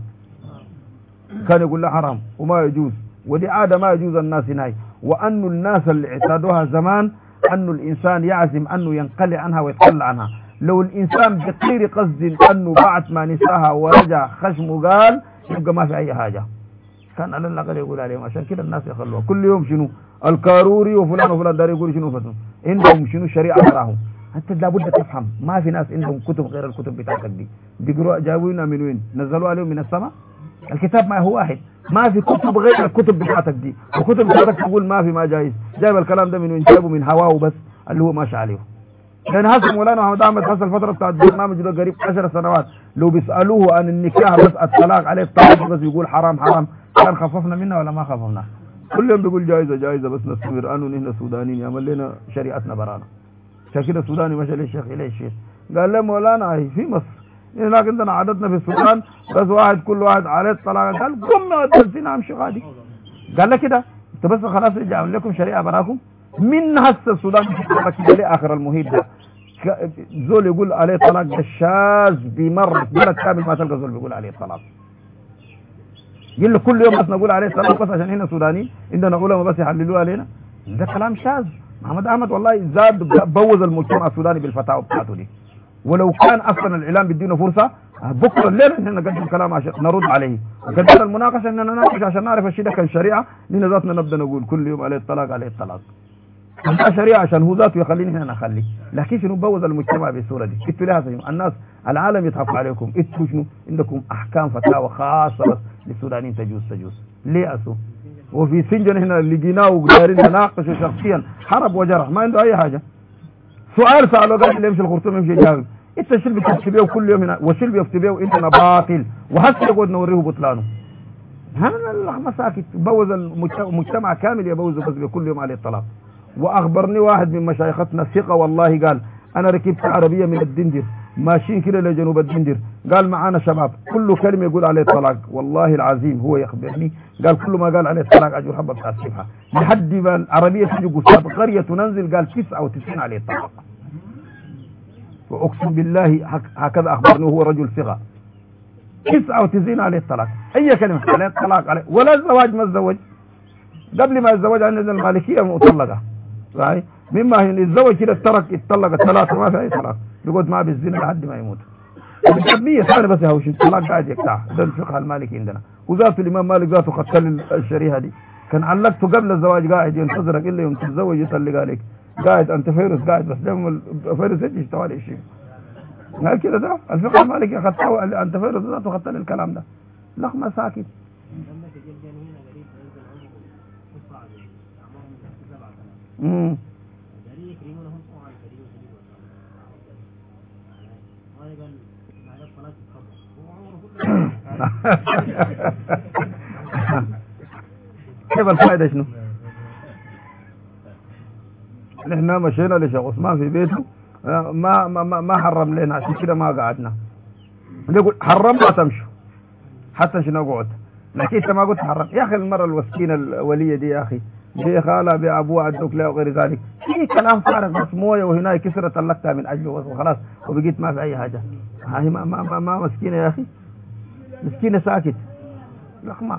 كان يقول له حرام وما يجوز، ودي عادة ما يجوز الناس هناي. وأن الناس اللي اعتادوها زمان أن الإنسان يعزم أنه ينقلع عنها ويتخلى عنها. لو الإنسان بغير قصد أنه بعد ما نساها ورجع خشمه قال يبقى ما في أي حاجة، كان على الأقل يقول عليهم. عشان كده الناس يخلوها كل يوم شنو الكاروري وفلان وفلان دار يقول شنو فتن عندهم شنو شريعة تراهم. أنت لابد تفهم ما في ناس عندهم كتب غير الكتب بتاعتك دي بيقروا جاوينا من وين؟ نزلوا عليهم من السماء؟ الكتاب ما هو واحد، ما في كتب غير الكتب بتاعتك دي، وكتب بتاعتك تقول ما في ما جايز. جايب الكلام ده من وين؟ جايبه من هواه بس اللي هو ماشي عليه. لان هسه مولانا محمد احمد حسن الفتره بتاعت البرنامج ده قريب 10 سنوات لو بيسالوه عن النكاح بس الطلاق عليه الطلاق بس يقول حرام حرام، كان خففنا منها ولا ما خففنا؟ كل يوم بيقول جائزه جائزه بس نستمر انه نحن سودانيين يعمل لنا شريعتنا برانا. عشان كده السوداني مشى للشيخ اليه الشيخ قال له مولانا هي في مصر هناك عندنا عادتنا في السودان بس واحد كل واحد عليه الطلاق قال قمنا ودلسين امشي غادي. قال له كده انت بس خلاص رجع اعمل لكم شريعه براكم من هسه السودان كده لاخر المهيد ده. زول يقول عليه طلاق ده شاذ بمر بلد كامل ما تلقى زول بيقول عليه طلاق. يقول له كل يوم بس نقول عليه طلاق بس عشان هنا سودانيين عندنا علماء بس يحللوها علينا. ده كلام شاذ. محمد احمد والله زاد بوظ المجتمع السوداني بالفتاوى بتاعته دي. ولو كان اصلا الاعلام بيدينا فرصه بكره الليله احنا نقدم كلام عشان نرد عليه، وقدمنا المناقشه اننا نناقش عشان نعرف الشيء ده كان شريعه لنا ذاتنا نبدا نقول كل يوم عليه الطلاق عليه الطلاق. ده شريعه عشان هو ذاته يخليني احنا نخليه، لكن شنو بوظ المجتمع بالصوره دي. انتوا ليه الناس العالم يضحكوا عليكم؟ انتوا شنو عندكم احكام فتاوى خاصه بس للسودانيين تجوز ليه اسو؟ وفي سنجن هنا لقيناه ودارين نناقشه شخصيا حرب وجرح ما عنده اي حاجه. سؤال سأله قال لي يمشي الخرطوم يمشي يجاوب. انت الشيء اللي بتكتبيه كل يوم هنا والشيء اللي بيكتبيه انت باطل وهسه يقعد نوريه بطلانه. هذا مساكت بوظ المجتمع كامل يبوظه بس بكل يوم عليه الطلاق. واخبرني واحد من مشايخنا ثقه والله قال انا ركبت عربيه من الدندر ماشيين كده لجنوب الدندر، قال معانا شباب كل كلمه يقول عليه الطلاق والله العظيم هو يخبرني قال كل ما قال عليه الطلاق اجر حبه بتاسفها لحد ما العربيه تيجي قصاد قريه تنزل قال 99 عليه الطلاق. واقسم بالله هكذا اخبرني وهو رجل ثقه 99 عليه الطلاق. اي كلمه عليه الطلاق عليه ولا الزواج ما الزوج قبل ما يتزوج عند المالكية مطلقة صحيح. مما هي يتزوج كده اتطلق 3 ما في أي طلاق، يقعد معه بالزنا لحد ما يموت. الحبية ثانية بس هوش الطلاق قاعد يقطع، ده الفقه المالكي عندنا. وذاته الإمام مالك ذاته قتل الشريحة دي، كان علقته قبل الزواج قاعد ينتظرك إلا يوم تتزوج يطلق عليك، قاعد أنت فيروس قاعد بس لما فيروس يجي توالي الشيء. قال كده ده الفقه المالكي أخذته أنت فيروس ذاته قتل الكلام ده. لقمة ساكت. كيف الفائدة شنو؟ نحن مشينا لشيخ عثمان في بيته ما حرم لنا، عشان كده ما قعدنا. يقول حرم ما تمشوا حتى شنو قعد، لكن انت ما قلت حرم. يا اخي المرة الوسكينة الولية دي يا اخي بخالة بأبوها عندك لا وغير ذلك، في كلام فارغ بس مويه وهنا كسرت طلقتها من أجله وخلاص وبقيت ما في أي حاجة. هاي ما مسكينة يا أخي، مسكينة ساكت لخمة.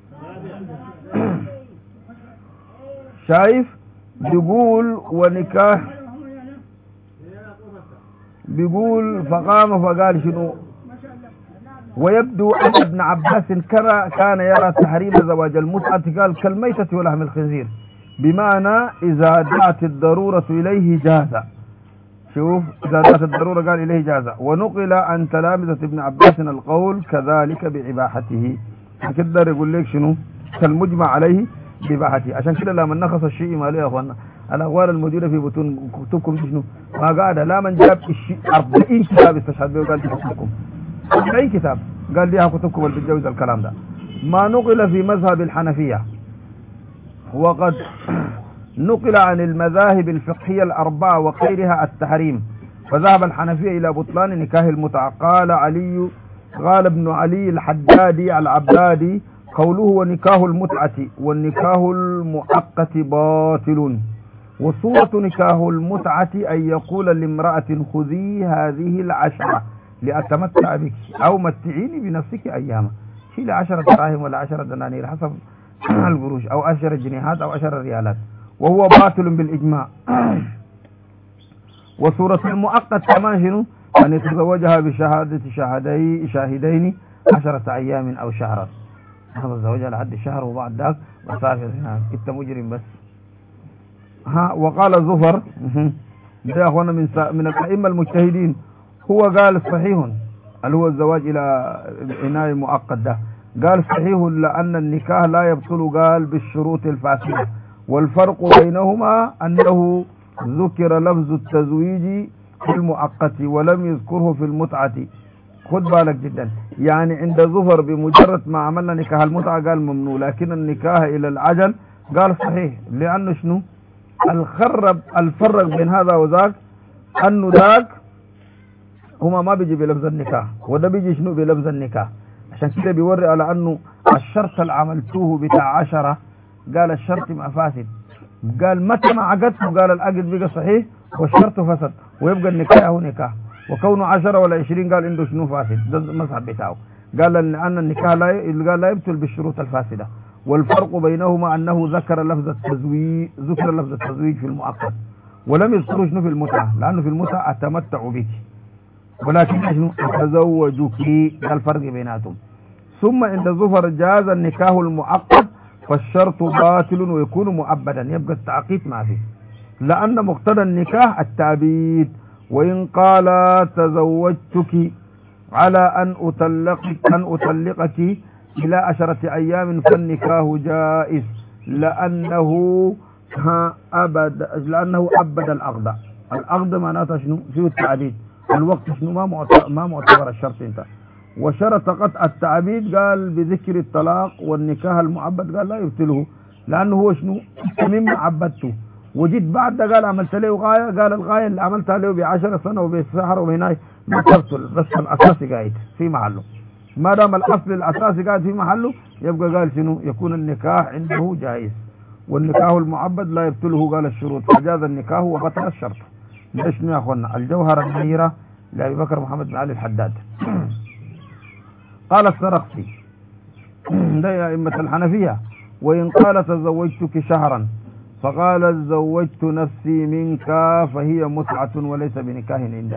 شايف بيقول ونكاح، بيقول فقام فقال شنو، ويبدو أن ابن عباس كان يرى تحريم زواج المتعة قال كالميتة ولحم الخنزير، بمعنى إذا دعت الضرورة إليه جاز. شوف إذا دعت الضرورة قال إليه جاز. ونقل عن تلامذة ابن عباس القول كذلك بإباحته، كده يقول لك شنو كالمجمع عليه بإباحته. عشان كده لما نخص الشيء مالي يا أخوانا الأقوال الموجودة في بطون كتبكم شنو ما قاعدة، لا من جاب الشيء 40 كتاب استشهد به وقال في كتبكم 40 كتاب قال ليها كتبكم اللي بتجوز الكلام ده. ما نقل في مذهب الحنفية، وقد نقل عن المذاهب الفقهية الأربعة وغيرها التحريم، فذهب الحنفية إلى بطلان نكاح المتعة. قال ابن علي الحدادي العبادي قوله ونكاح المتعة والنكاح المؤقت باطل، وصورة نكاح المتعة أن يقول لامرأة خذي هذه 10 لأتمتع بك أو متعيني بنفسك أياما، شيل 10 دراهم ولا 10 دنانير حسب القروش أو 10 جنيهات أو 10 ريالات، وهو باطل بالإجماع. وصورة المؤقت كمان شنو أن يتزوجها بشهادة شاهدين 10 أيام أو شهرا، هذا الزواج لحد الشهر وبعد ذاك مسافر هناك انت مجرم بس. وقال زفر ده اخوانا من الائمه المجتهدين، هو قال صحيح اللي هو الزواج الى عناية مؤقت ده، قال صحيح لان النكاح لا يبطل قال بالشروط الفاسده، والفرق بينهما انه ذكر لفظ التزويج في المؤقت ولم يذكره في المتعه. خد بالك جدا، يعني عند ظفر بمجرد ما عملنا نكاح المتعة قال ممنوع، لكن النكاح إلى العجل قال صحيح، لأنه شنو الفرق بين هذا وذاك أنه ذاك هما ما بيجي بلفظ النكاح وده بيجي شنو بلفظ النكاح. عشان كده بيوري على أنه الشرط اللي عملتوه بتاع 10 قال الشرط ما فاسد، قال متى ما عقدته قال العقد بقى صحيح والشرط فسد ويبقى النكاح هو نكاح، وكونه 10 ولا 20 قال عنده شنو فاسد، ده المذهب بتاعه. قال أن النكاح لا يبطل بالشروط الفاسدة، والفرق بينهما أنه ذكر لفظ التزويج في المؤقت ولم يذكر شنو في المتعة، لأنه في المتعة أتمتع بك ولكن شنو أتزوجك، ده الفرق بيناتهم. ثم عند ظفر جاز النكاح المؤقت فالشرط باطل ويكون مؤبدا، يبقى التعقيد ما فيه، لأن مقتضى النكاح التعبيد. وإن قال تزوجتك على أن أطلقك إلى 10 أيام فالنكاح جائز لأنه أبد العقد. العقد معناته شنو فيه التعبيد، الوقت شنو ما معتبر الشرط انت. وشرط قطع التعبيد قال بذكر الطلاق، والنكاح المعبد قال لا يبطله لأنه هو شنو مما عبدته، وجيت بعد ده قال عملت له غاية، قال الغاية اللي عملتها له ب10 سنة وبالسحر وبهناي ما تبطل، بس الأساسي قاعد في محله، ما دام الأصل الأساسي قاعد في محله يبقى قال شنو يكون النكاح عنده جائز، والنكاح المعبد لا يبطله قال الشروط، فجاز النكاح وبطل الشرط. ليش يا اخوانا الجوهرة النيرة لأبي بكر محمد بن علي الحداد. قال السرقسي ده يا أئمة الحنفية وإن قال تزوجتك شهرا فقال زوجت نفسي منك فهي متعة وليس بنكاح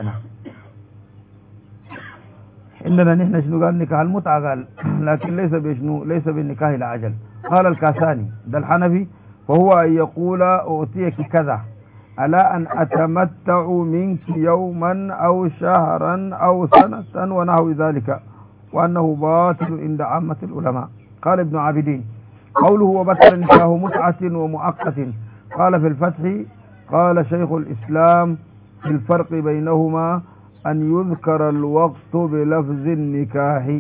عندنا نحن شنو قال نكاح المتعة قال لكن ليس بشنو ليس بالنكاح العجل. قال الكاساني ده الحنفي فهو أن يقول أعطيك كذا على أن أتمتع منك يوما أو شهرا أو سنة ونحو ذلك وأنه باطل عند عامة العلماء. قال ابن عابدين قوله وبطل نكاح متعة ومؤقت قال في الفتح قال شيخ الإسلام في الفرق بينهما أن يذكر الوقت بلفظ النكاح،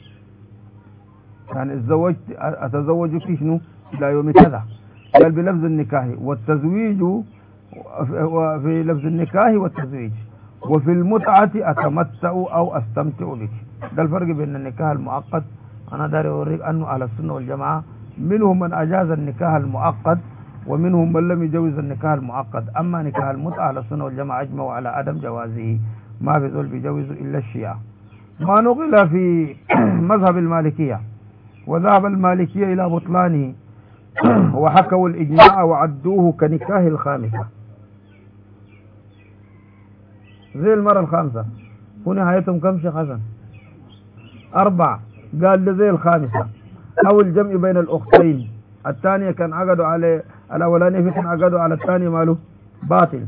يعني أتزوجك شنو إلى يوم كذا قال بلفظ النكاح، والتزويج في لفظ النكاح والتزويج، وفي المتعة أتمتع أو أستمتع بك. ده الفرق بين النكاح المؤقت. أنا داري أوريك أنه على السنة والجماعة منهم من أجاز النكاح المؤقت ومنهم من لم يجوز النكاح المؤقت. أما نكاح المتعة على السنة والجماعة أجمعوا على عدم جوازه، ما في ذول بيجوزوا إلا الشيعة. ما نقل في مذهب المالكية وذهب المالكية إلى بطلانه وحكوا الإجماع وعدوه كنكاح الخامسة زي المرة الخامسة. ونهايتهم كم شيخ حسن؟ 4. قال زي الخامسة أو الجمع بين الأختين. الثانية كان عقدوا على الأولانية كان عقدوا على الثانية ماله باطل.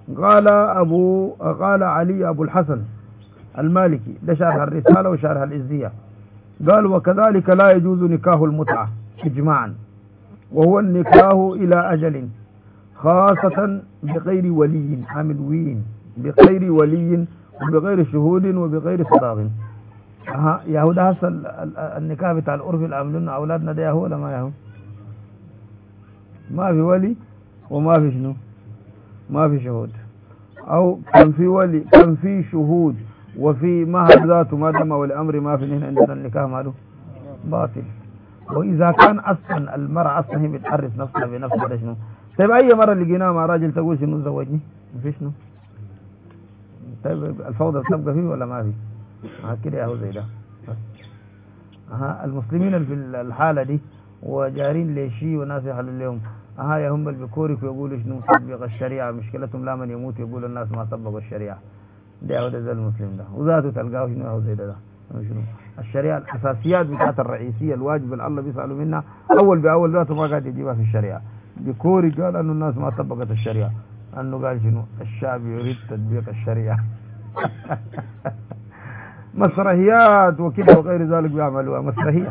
قال علي أبو الحسن المالكي ده شارح الرسالة وشارح الإزية قال وكذلك لا يجوز نكاح المتعة إجماعا، وهو النكاح إلى أجل خاصة بغير ولي عاملوين بغير ولي وبغير شهود وبغير صداق. يهود هسه النكاح بتاع العرف اللي عاملين أولادنا ده يهو ولا ما يهو؟ ما في ولي وما في شنو ما في شهود، أو كان في ولي كان في شهود وفي مهر ذاته ما دام والأمر ما في. هنا عندنا النكاح ماله باطل. وإذا كان أصلا المرأة أصلا هي بتحرس نفسها بنفسها ده شنو؟ طيب أي مرة لقيناها مع راجل تقول شنو زوجني؟ ما في شنو؟ طيب الفوضى تبقى فيه ولا ما في؟ كده ياهو زي ده. المسلمين في الحالة دي وجارين ليشي وناس يحلل لهم يا هم البكورك ويقولوا شنو تطبيق الشريعة، مشكلتهم لا من يموت يقول الناس ما طبقوا الشريعة. ده هو ده زي المسلم ده وذاته تلقاه شنو هو زي ده شنو الشريعة الأساسيات بتاعت الرئيسية الواجب اللي الله بيسألوا منها أول بأول ذاته ما قاعد يجيبها في الشريعة. بكوري قال أنه الناس ما طبقت الشريعة، أنه قال شنو الشعب يريد تطبيق الشريعة. مسرحيات وكده وغير ذلك بيعملوها مسرحية.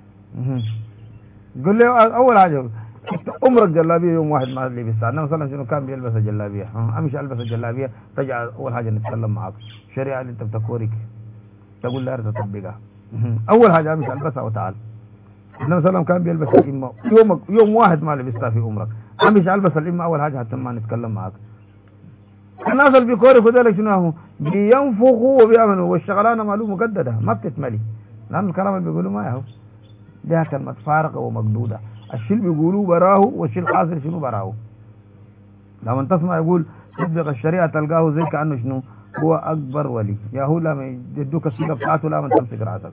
قل له أول حاجة عمرك جلابية يوم واحد ما اللي بيستعنا مثلا شنو كان بيلبس الجلابية أمشي ألبس الجلابية تجع أول حاجة نتكلم معك الشريعة اللي أنت بتكورك تقول لا تطبقها. أول حاجة أمشي ألبسها وتعال. النبي صلى الله عليه وسلم كان بيلبس الإمة يوم واحد ما لبستها في عمرك أمشي ألبس الإمة أول حاجة حتى ما نتكلم معك. الناس اللي بيكوروا ذلك شنو هو بينفخوا وبيعملوا والشغلانه معلومه مقدده ما بتتملي، لان الكلام اللي بيقولوا ما هو ده كلمه فارقه ومقدوده. الشيء اللي بيقولوه براه والشيء الحاصل شنو براه. لما تسمع يقول تطبق الشريعه تلقاه زي كانه شنو هو اكبر ولي يا هو لما يدوك الصيغه بتاعته لا من تمسك راسك.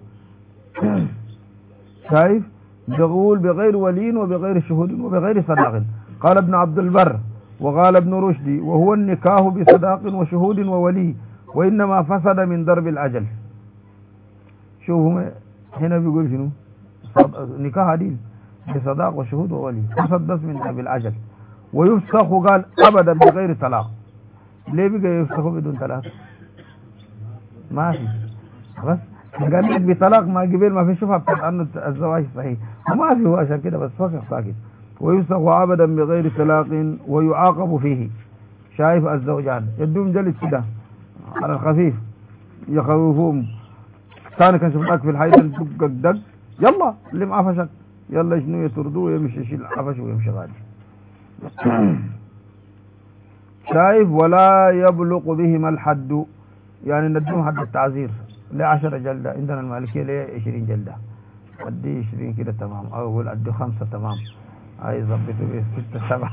شايف بيقول بغير ولي وبغير شهود وبغير صداق. قال ابن عبد البر وقال ابن رشدي وهو النكاح بصداق وشهود وولي وإنما فسد من ضرب الأجل. شوفوا هنا بيقول شنو نكاح عديل بصداق وشهود وولي فسد بس من ضرب الأجل ويفسخ قال أبدا بغير طلاق. ليه بقى يفسخ بدون طلاق؟ ما في بس قال لك بطلاق ما قبل ما في شوفها بتاعت أنه الزواج صحيح ما في هو عشان كده بس فسخ ساكت. ويفسخ أبدا بغير طلاق ويعاقب فيه. شايف الزوجان يدوم جلد كده على الخفيف يخوفوهم. ثاني كان شفناك في الحيط دق دق يلا اللي معاه فشك يلا شنو يطردوه يمشي يشيل عفش ويمشي غادي. شايف ولا يبلغ بهما الحد يعني ندوم حد التعزير لا 10 جلدة عندنا المالكية لا 20 جلدة ادي 20 كده تمام او اقول ادي 5 تمام هاي ظبطوا بيه 6 7.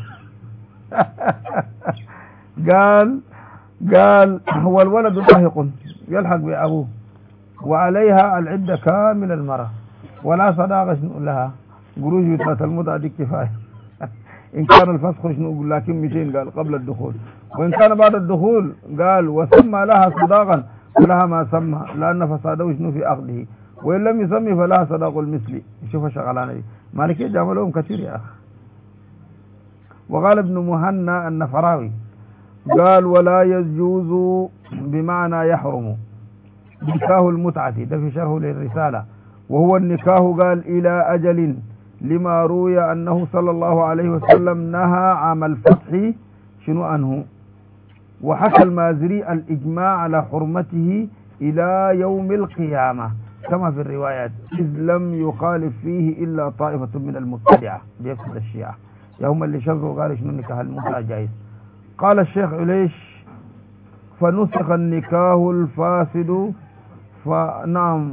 قال هو الولد لاحق يلحق بأبوه وعليها العدة كامل المرأة ولا صداقة لها قروش بتاعت المتعة دي كفاية. إن كان الفسخ شنو لكن 200 قال قبل الدخول، وإن كان بعد الدخول قال وسمى لها صداقا ولها ما سمى لأن فساده شنو في أخذه، وإن لم يسمي فلها صداق المثل. شوف الشغلانة دي مالكية جابوا لهم كثير يا أخي. وقال ابن مهنا النفراوي قال ولا يجوز بمعنى يحرم نكاه المتعة، ده في شرحه للرسالة، وهو النكاه قال إلى أجل، لما روي أنه صلى الله عليه وسلم نهى عام الفتح شنو عنه، وحكى المازري الإجماع على حرمته إلى يوم القيامة كما في الروايات، إذ لم يخالف فيه إلا طائفة من المبتدعة بيفسد الشيعة، هم اللي شروا قال شنو نكاه المتعة جائز. قال الشيخ عليش فنسخ النكاه الفاسد، فنعم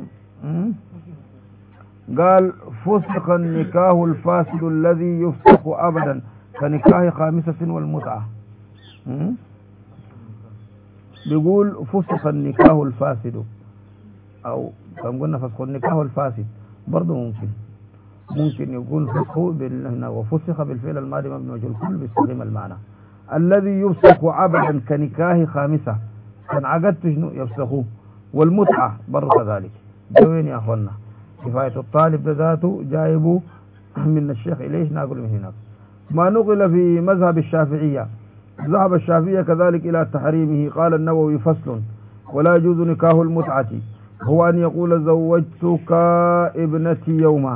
قال فسخ النكاه الفاسد الذي يفسخ أبدا كنكاه خامسة والمتعة. بيقول فسخ النكاه الفاسد، أو كم قلنا فسخ النكاه الفاسد برضه ممكن يكون فسخه وفسخ بالفعل الماضي مبني وجه الكل بيستخدم المعنى الذي يفسخ عبدا كنكاه خامسة، كان عقدت شنو يفسخوه، والمتعة برضه كذلك. وين يا أخوانا كفاية الطالب ذاته جايبه من الشيخ إليش ناقل من هناك. ما نقل في مذهب الشافعية، ذهب الشافعية كذلك إلى تحريمه. قال النووي فصل ولا يجوز نكاه المتعة هو أن يقول زوجتك ابنتي يوما.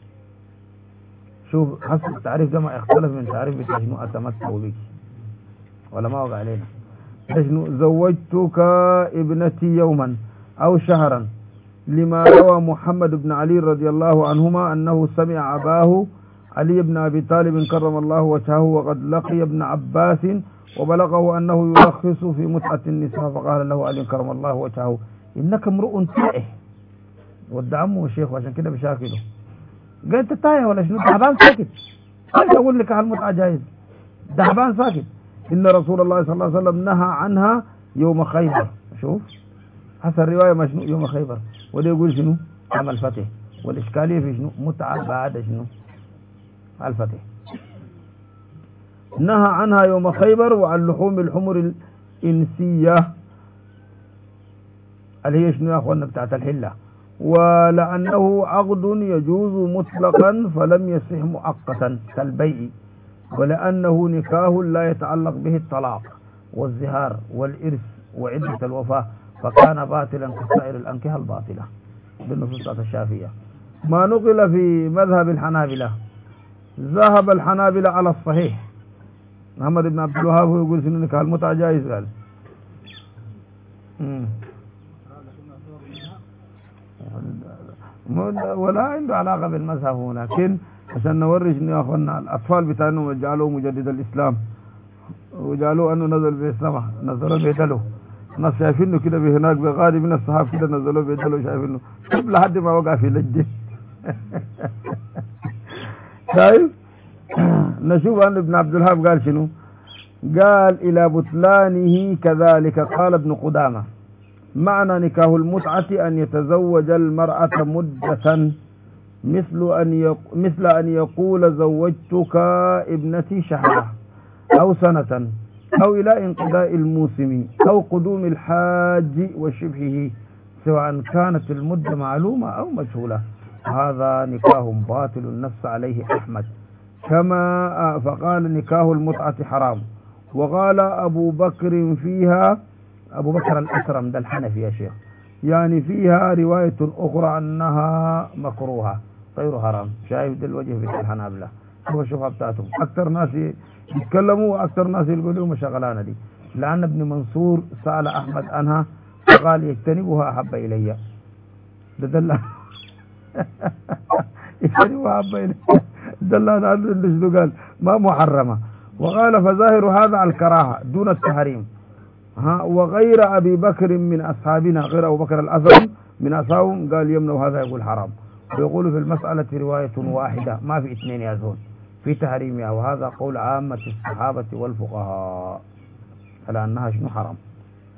شوف حسب التعريف ده ما يختلف من تعريف بتجنو أتمتع بك ولا ما وقع علينا. تجنو زوجتك ابنتي يوما أو شهرا، لما روى محمد بن علي رضي الله عنهما أنه سمع أباه علي بن أبي طالب كرم الله وجهه وقد لقي ابن عباس وبلغه أنه يرخص في متعة النساء، فقال له علي كرم الله وجهه إنك امرؤ تائه. ودع عمه الشيخ عشان كده بشاكله قال انت تايه ولا شنو؟ دهبان ساكت، قلت اقول لك المتعة جائز، دهبان ساكت. ان رسول الله صلى الله عليه وسلم نهى عنها يوم خيبر. شوف حسن الرواية مشنو يوم خيبر، وده يقول شنو عام الفتح، والإشكالية في شنو متعة بعد شنو الفتح. نهى عنها يوم خيبر وعن لحوم الحمر الإنسية اللي هي شنو يا أخوانا بتاعت الحلة، ولأنه عقد يجوز مطلقا فلم يصح مؤقتا كالبيع، ولأنه نكاه لا يتعلق به الطلاق والزهار والإرث وعدة الوفاة، فكان باطلا كسائر الأنكحة الباطلة بالنصوص الشافعية. ما نقل في مذهب الحنابلة، ذهب الحنابلة على الصحيح. محمد بن عبد الوهاب يقول شنو نكاح المتعة جائز قال. ولا عنده علاقة بالمذهب هنا، لكن عشان نوري شنو يا اخوانا الاطفال بتاعنا جعلوه مجدد الاسلام وجعلوه انه نزل بالسماء، نزلوا بيدلو، ناس شايفينه كده بهناك بغادي من الصحابه كده نزلوا بيدلو شايفينه قبل لحد ما وقع في لجه. شايف نشوف ان ابن عبد الوهاب قال شنو، قال الى بطلانه كذلك قال ابن قدامه معنى نكاه المتعة أن يتزوج المرأة مدة مثل أن يقول زوجتك ابنتي شهرا أو سنة أو إلى انقضاء الموسم أو قدوم الحاج وشبهه، سواء كانت المدة معلومة أو مجهولة. هذا نكاه باطل النص عليه أحمد كما فقال نكاه المتعة حرام. وقال أبو بكر فيها، أبو بكر الأسرم ده الحنفي يا شيخ، يعني فيها رواية أخرى أنها مكروهة غير حرام. شايف ده الوجه بتاع الحنابلة، هو الشبهة بتاعتهم. أكثر ناس يتكلموا وأكثر ناس يقولوا مشغلانة دي، لأن ابن منصور سأل أحمد عنها فقال يجتنبها أحب إلي. ده دل يجتنبها أحب إلي، دل عنه قال ما محرمة. وقال فظاهر هذا على الكراهة دون التحريم. وغير أبي بكر من أصحابنا، غير أبو بكر الأسرم من أصحابهم قال يمنع هذا يقول حرام. ويقول في المسألة رواية واحدة ما في اثنين يا زول في تحريمها، وهذا قول عامة الصحابة والفقهاء على أنها شنو حرام.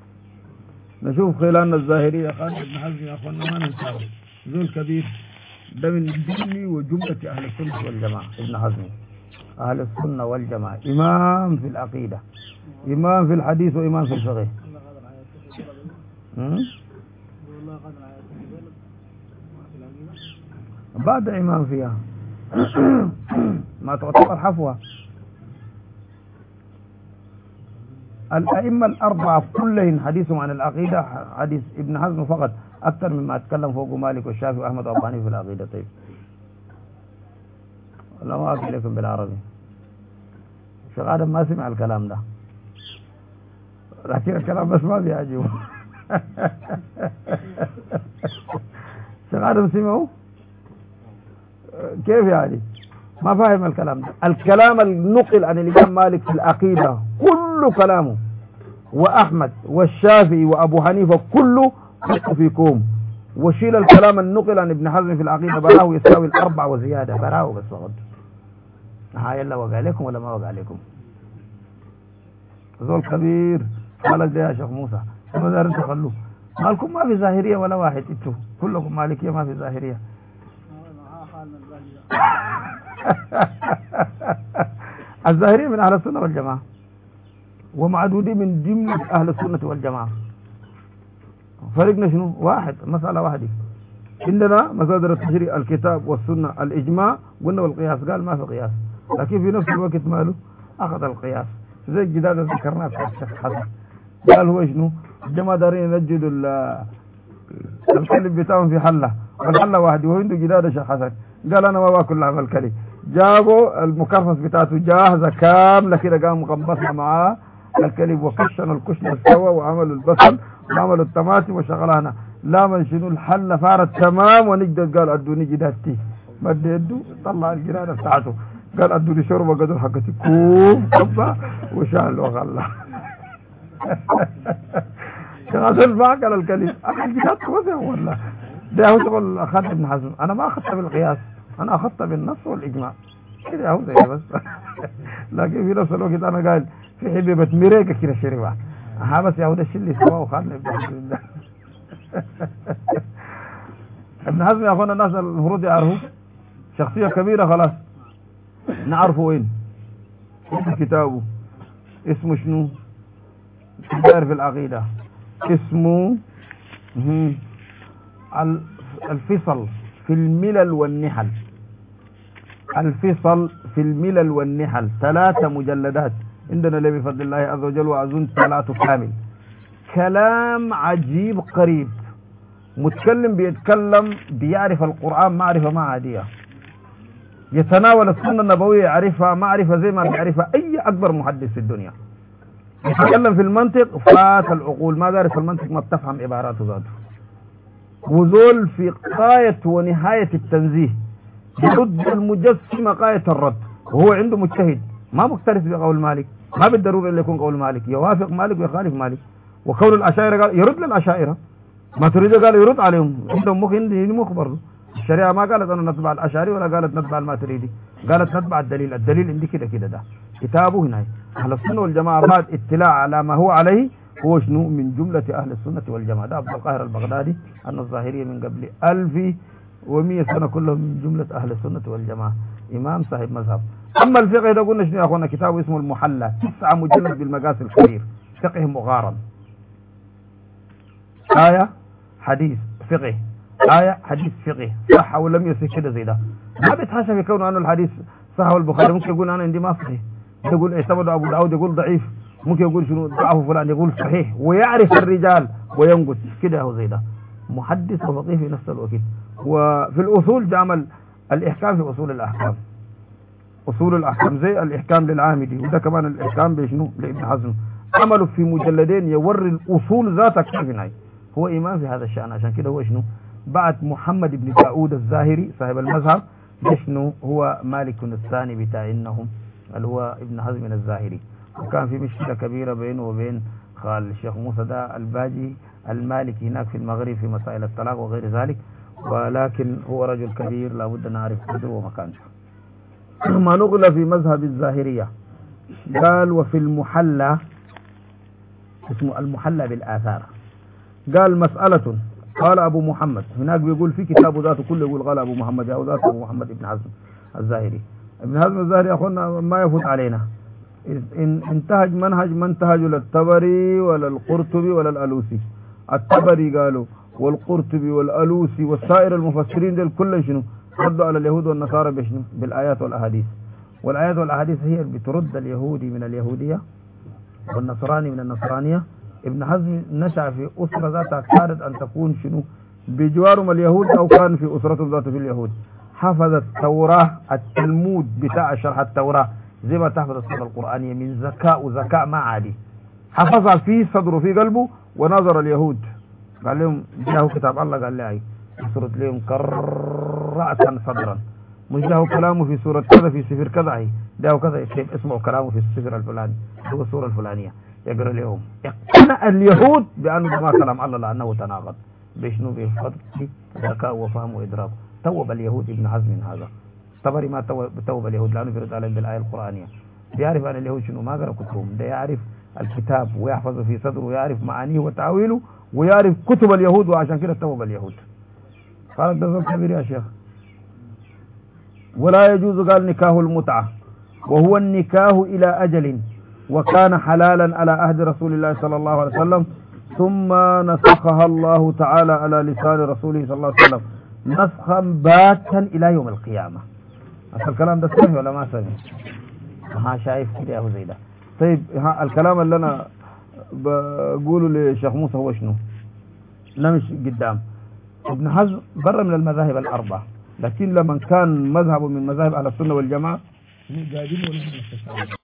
نشوف خلالنا الظاهرية قال ابن حزم يا أخوانا ما ننساه زول كبير ده من ضمن وجملة أهل السنة والجماعة. ابن حزم أهل السنة والجماعة، إمام في العقيدة، إمام في الحديث، وإمام في الفقه. بعد إمام فيها ما تعتبر حفوة. الأئمة الأربعة كلهم حديثهم عن العقيدة حديث ابن حزم فقط، أكثر مما أتكلم فوق مالك والشافعي وأحمد وأبو حنيفة في العقيدة. طيب والله ما أقول لكم بالعربي، شيخ آدم ما سمع الكلام ده، لكن الكلام بس ما بيعجبه. شيخ آدم سمعه كيف يعني؟ ما فاهم الكلام ده. الكلام النقل عن الإمام مالك في العقيدة كل كلامه، وأحمد والشافعي وأبو حنيفة كله فيكم، وشيل الكلام النقل عن ابن حزم في العقيدة براه يساوي الأربع وزيادة، براه بس فقط. ها يلا وقع عليكم ولا ما وقع عليكم؟ زول كبير قالك ده يا شيخ موسى ما دار انت خلوه، مالكم ما في ظاهرية ولا واحد، انتوا كلكم مالكية ما في ظاهرية. الظاهرية من أهل السنة والجماعة، ومعدودين من جملة أهل السنة والجماعة. فرقنا شنو؟ واحد، مسألة واحدة. عندنا مصادر التشريع الكتاب والسنة الإجماع، قلنا والقياس، قال ما في قياس، لكن في نفس الوقت ماله أخذ القياس، زي الجداد ذكرناه في الشيخ حسن، قال هو شنو؟ الجماعة دارين ينجدوا الكلب بتاعهم في حلة، والحلة واحدة، وعنده جداد الشيخ حسن قال أنا ما باكل لحم الكلب، جابوا المكرفس بتاعته جاهزة كاملة كده، قام مقبصها معاه الكلب وكشنوا الكشنة سوا، وعملوا البصل وعملوا الطماطم وشغلها هنا، لا من شنو الحلة فارت تمام، ونجد قال ادوني جدادتي، مد يده طلع الجرادة بتاعته، قال ادوني شوربة قدر حقتي كوب كبة وشال وغلى. شغل ما قال الكلب اكل جدادته وزي ولا ده هو شغل اخذ ابن حزم. انا ما اخذت بالقياس، انا اخذت بالنص والاجماع كده هو زي بس. لكن في نفس الوقت انا قال في حبيبة مريكة كده شربها ها، بس يا هو ده الشيء اللي سواه وخلنا ابن حزم ده. ابن حزم يا اخوانا الناس المفروض يعرفوا شخصية كبيرة خلاص، نعرفه وين كتابه، اسمه شنو؟ داير في العقيدة، اسمه الفصل في الملل والنحل. الفصل في الملل والنحل 3 مجلدات عندنا اللي بفضل الله عز وجل، وأظن 3 كامل. كلام عجيب قريب، متكلم بيتكلم بيعرف القرآن معرفة ما عادية، يتناول السنة النبوية يعرفها معرفة زي ما بيعرفها أي أكبر محدث في الدنيا. يتكلم في المنطق فات العقول، ما دارس المنطق ما بتفهم عباراته ذاته، وزول في غاية ونهاية التنزيه، يرد المجسم غاية الرد، وهو عنده مجتهد ما مختلف بقول مالك، ما بالضرورة اللي يكون قول مالك، يوافق مالك ويخالف مالك. وقول الأشاعرة قال يرد للأشاعرة، ما تريد قال يرد عليهم، عندهم مخ عندي مخ برضه. الشريعة ما قالت أنا نتبع الأشاعري ولا قالت نتبع الماتريدي، قالت نتبع الدليل، الدليل عندي كده كده، ده كتابه هنا. أهل السنة والجماعة بعد اطلاع على ما هو عليه هو شنو؟ من جملة أهل السنة والجماعة. ده عبد القاهر البغدادي أن الظاهرية من قبل 1100 سنة كلهم من جملة أهل السنة والجماعة، إمام صاحب مذهب. أما الفقه ده قلنا شنو يا أخوانا؟ كتابه اسمه المحلى، 9 مجلد بالمقاس الكبير، فقه مغارب، آية حديث فقه، آية حديث فقه، صح أو لم يصح كده زي ده، ما بيتحاشى في كونه أنه الحديث صح والبخاري ممكن يقول أنا عندي ما صحيح، يقول اعتمد أبو داود يقول ضعيف، ممكن يقول شنو ضعف فلان يقول صحيح، ويعرف الرجال وينقد كده هو زي ده، محدث وفقيه في نفس الوقت. وفي الأصول جعمل الإحكام في أصول الأحكام، أصول الأحكام زي الإحكام للعامدي، وده كمان الإحكام بشنو لابن حزم، عملوا في مجلدين يوري الأصول ذاتها كيف نهي. هو إمام في هذا الشأن، عشان كده هو شنو بعد محمد بن داود الزاهري صاحب المذهب شنو هو مالك الثاني بتاع إنهم اللي هو ابن حزم الزاهري. وكان في مشكلة كبيرة بينه وبين خال الشيخ موسى ده الباجي المالكي هناك في المغرب في مسائل الطلاق وغير ذلك، ولكن هو رجل كبير لابد أن نعرف قدره ومكانه. ما نقل في مذهب الظاهرية قال وفي المحلى، اسمه المحلى بالآثار، قال مسألة قال أبو محمد هناك بيقول في كتابه ذاته كله يقول قال أبو محمد أو ذات أبو محمد ابن حزم الزاهري. ابن حزم الزاهري يا أخونا ما يفوت علينا، إن انتهج منهج ما انتهج للطبري ولا القرطبي ولا الألوسي. الطبري قالوا والقرطبي والألوسي والسائر المفسرين دول كل شنو ردوا على اليهود والنصارى بشنو؟ بالآيات والأحاديث. والآيات والأحاديث هي اللي بترد اليهودي من اليهودية والنصراني من النصرانية. ابن حزم نشأ في أسرة ذاتها كانت أن تكون شنو بجوارهم اليهود أو كان في أسرته ذاته في اليهود. حفظ التوراة التلمود بتاع شرح التوراة زي ما تحفظ السورة القرآنية من ذكاء ما عادي، حفظها في صدره في قلبه. ونظر اليهود قال لهم جاءه كتاب الله قال لي صورة لهم رأسا صدرا، مش له كلامه في سورة كذا في سفر كذا هي له كذا اسمه كلامه في السفر الفلاني هو السورة الفلانية يقرأ لهم. اقتنع اليهود بأنه ما كلام الله لأنه تناقض بشنو بفضل ذكاء وفهم وإدراك. توب اليهود ابن حزم من هذا. طبري ما توب اليهود لأنه يرد عليهم بالآية القرآنية. بيعرف أن اليهود شنو ما قرأ كتبهم، ده يعرف الكتاب ويحفظه في صدره ويعرف معانيه وتعويله ويعرف كتب اليهود، وعشان كده توب اليهود. قال الدرس الكبير يا شيخ. ولا يجوز قال نكاه المتعة وهو النكاه إلى أجل وكان حلالا على عهد رسول الله صلى الله عليه وسلم ثم نسخها الله تعالى على لسان رسوله صلى الله عليه وسلم نسخا باتا إلى يوم القيامة. أصل الكلام ده سمع ولا ما سمع؟ ها شايف كده يا زي ده. طيب الكلام اللي أنا بقوله لشيخ موسى هو شنو؟ مش قدام ابن حزم بر من المذاهب الأربعة، لكن لما كان مذهبه من مذاهب أهل السنة والجماعة قاعدين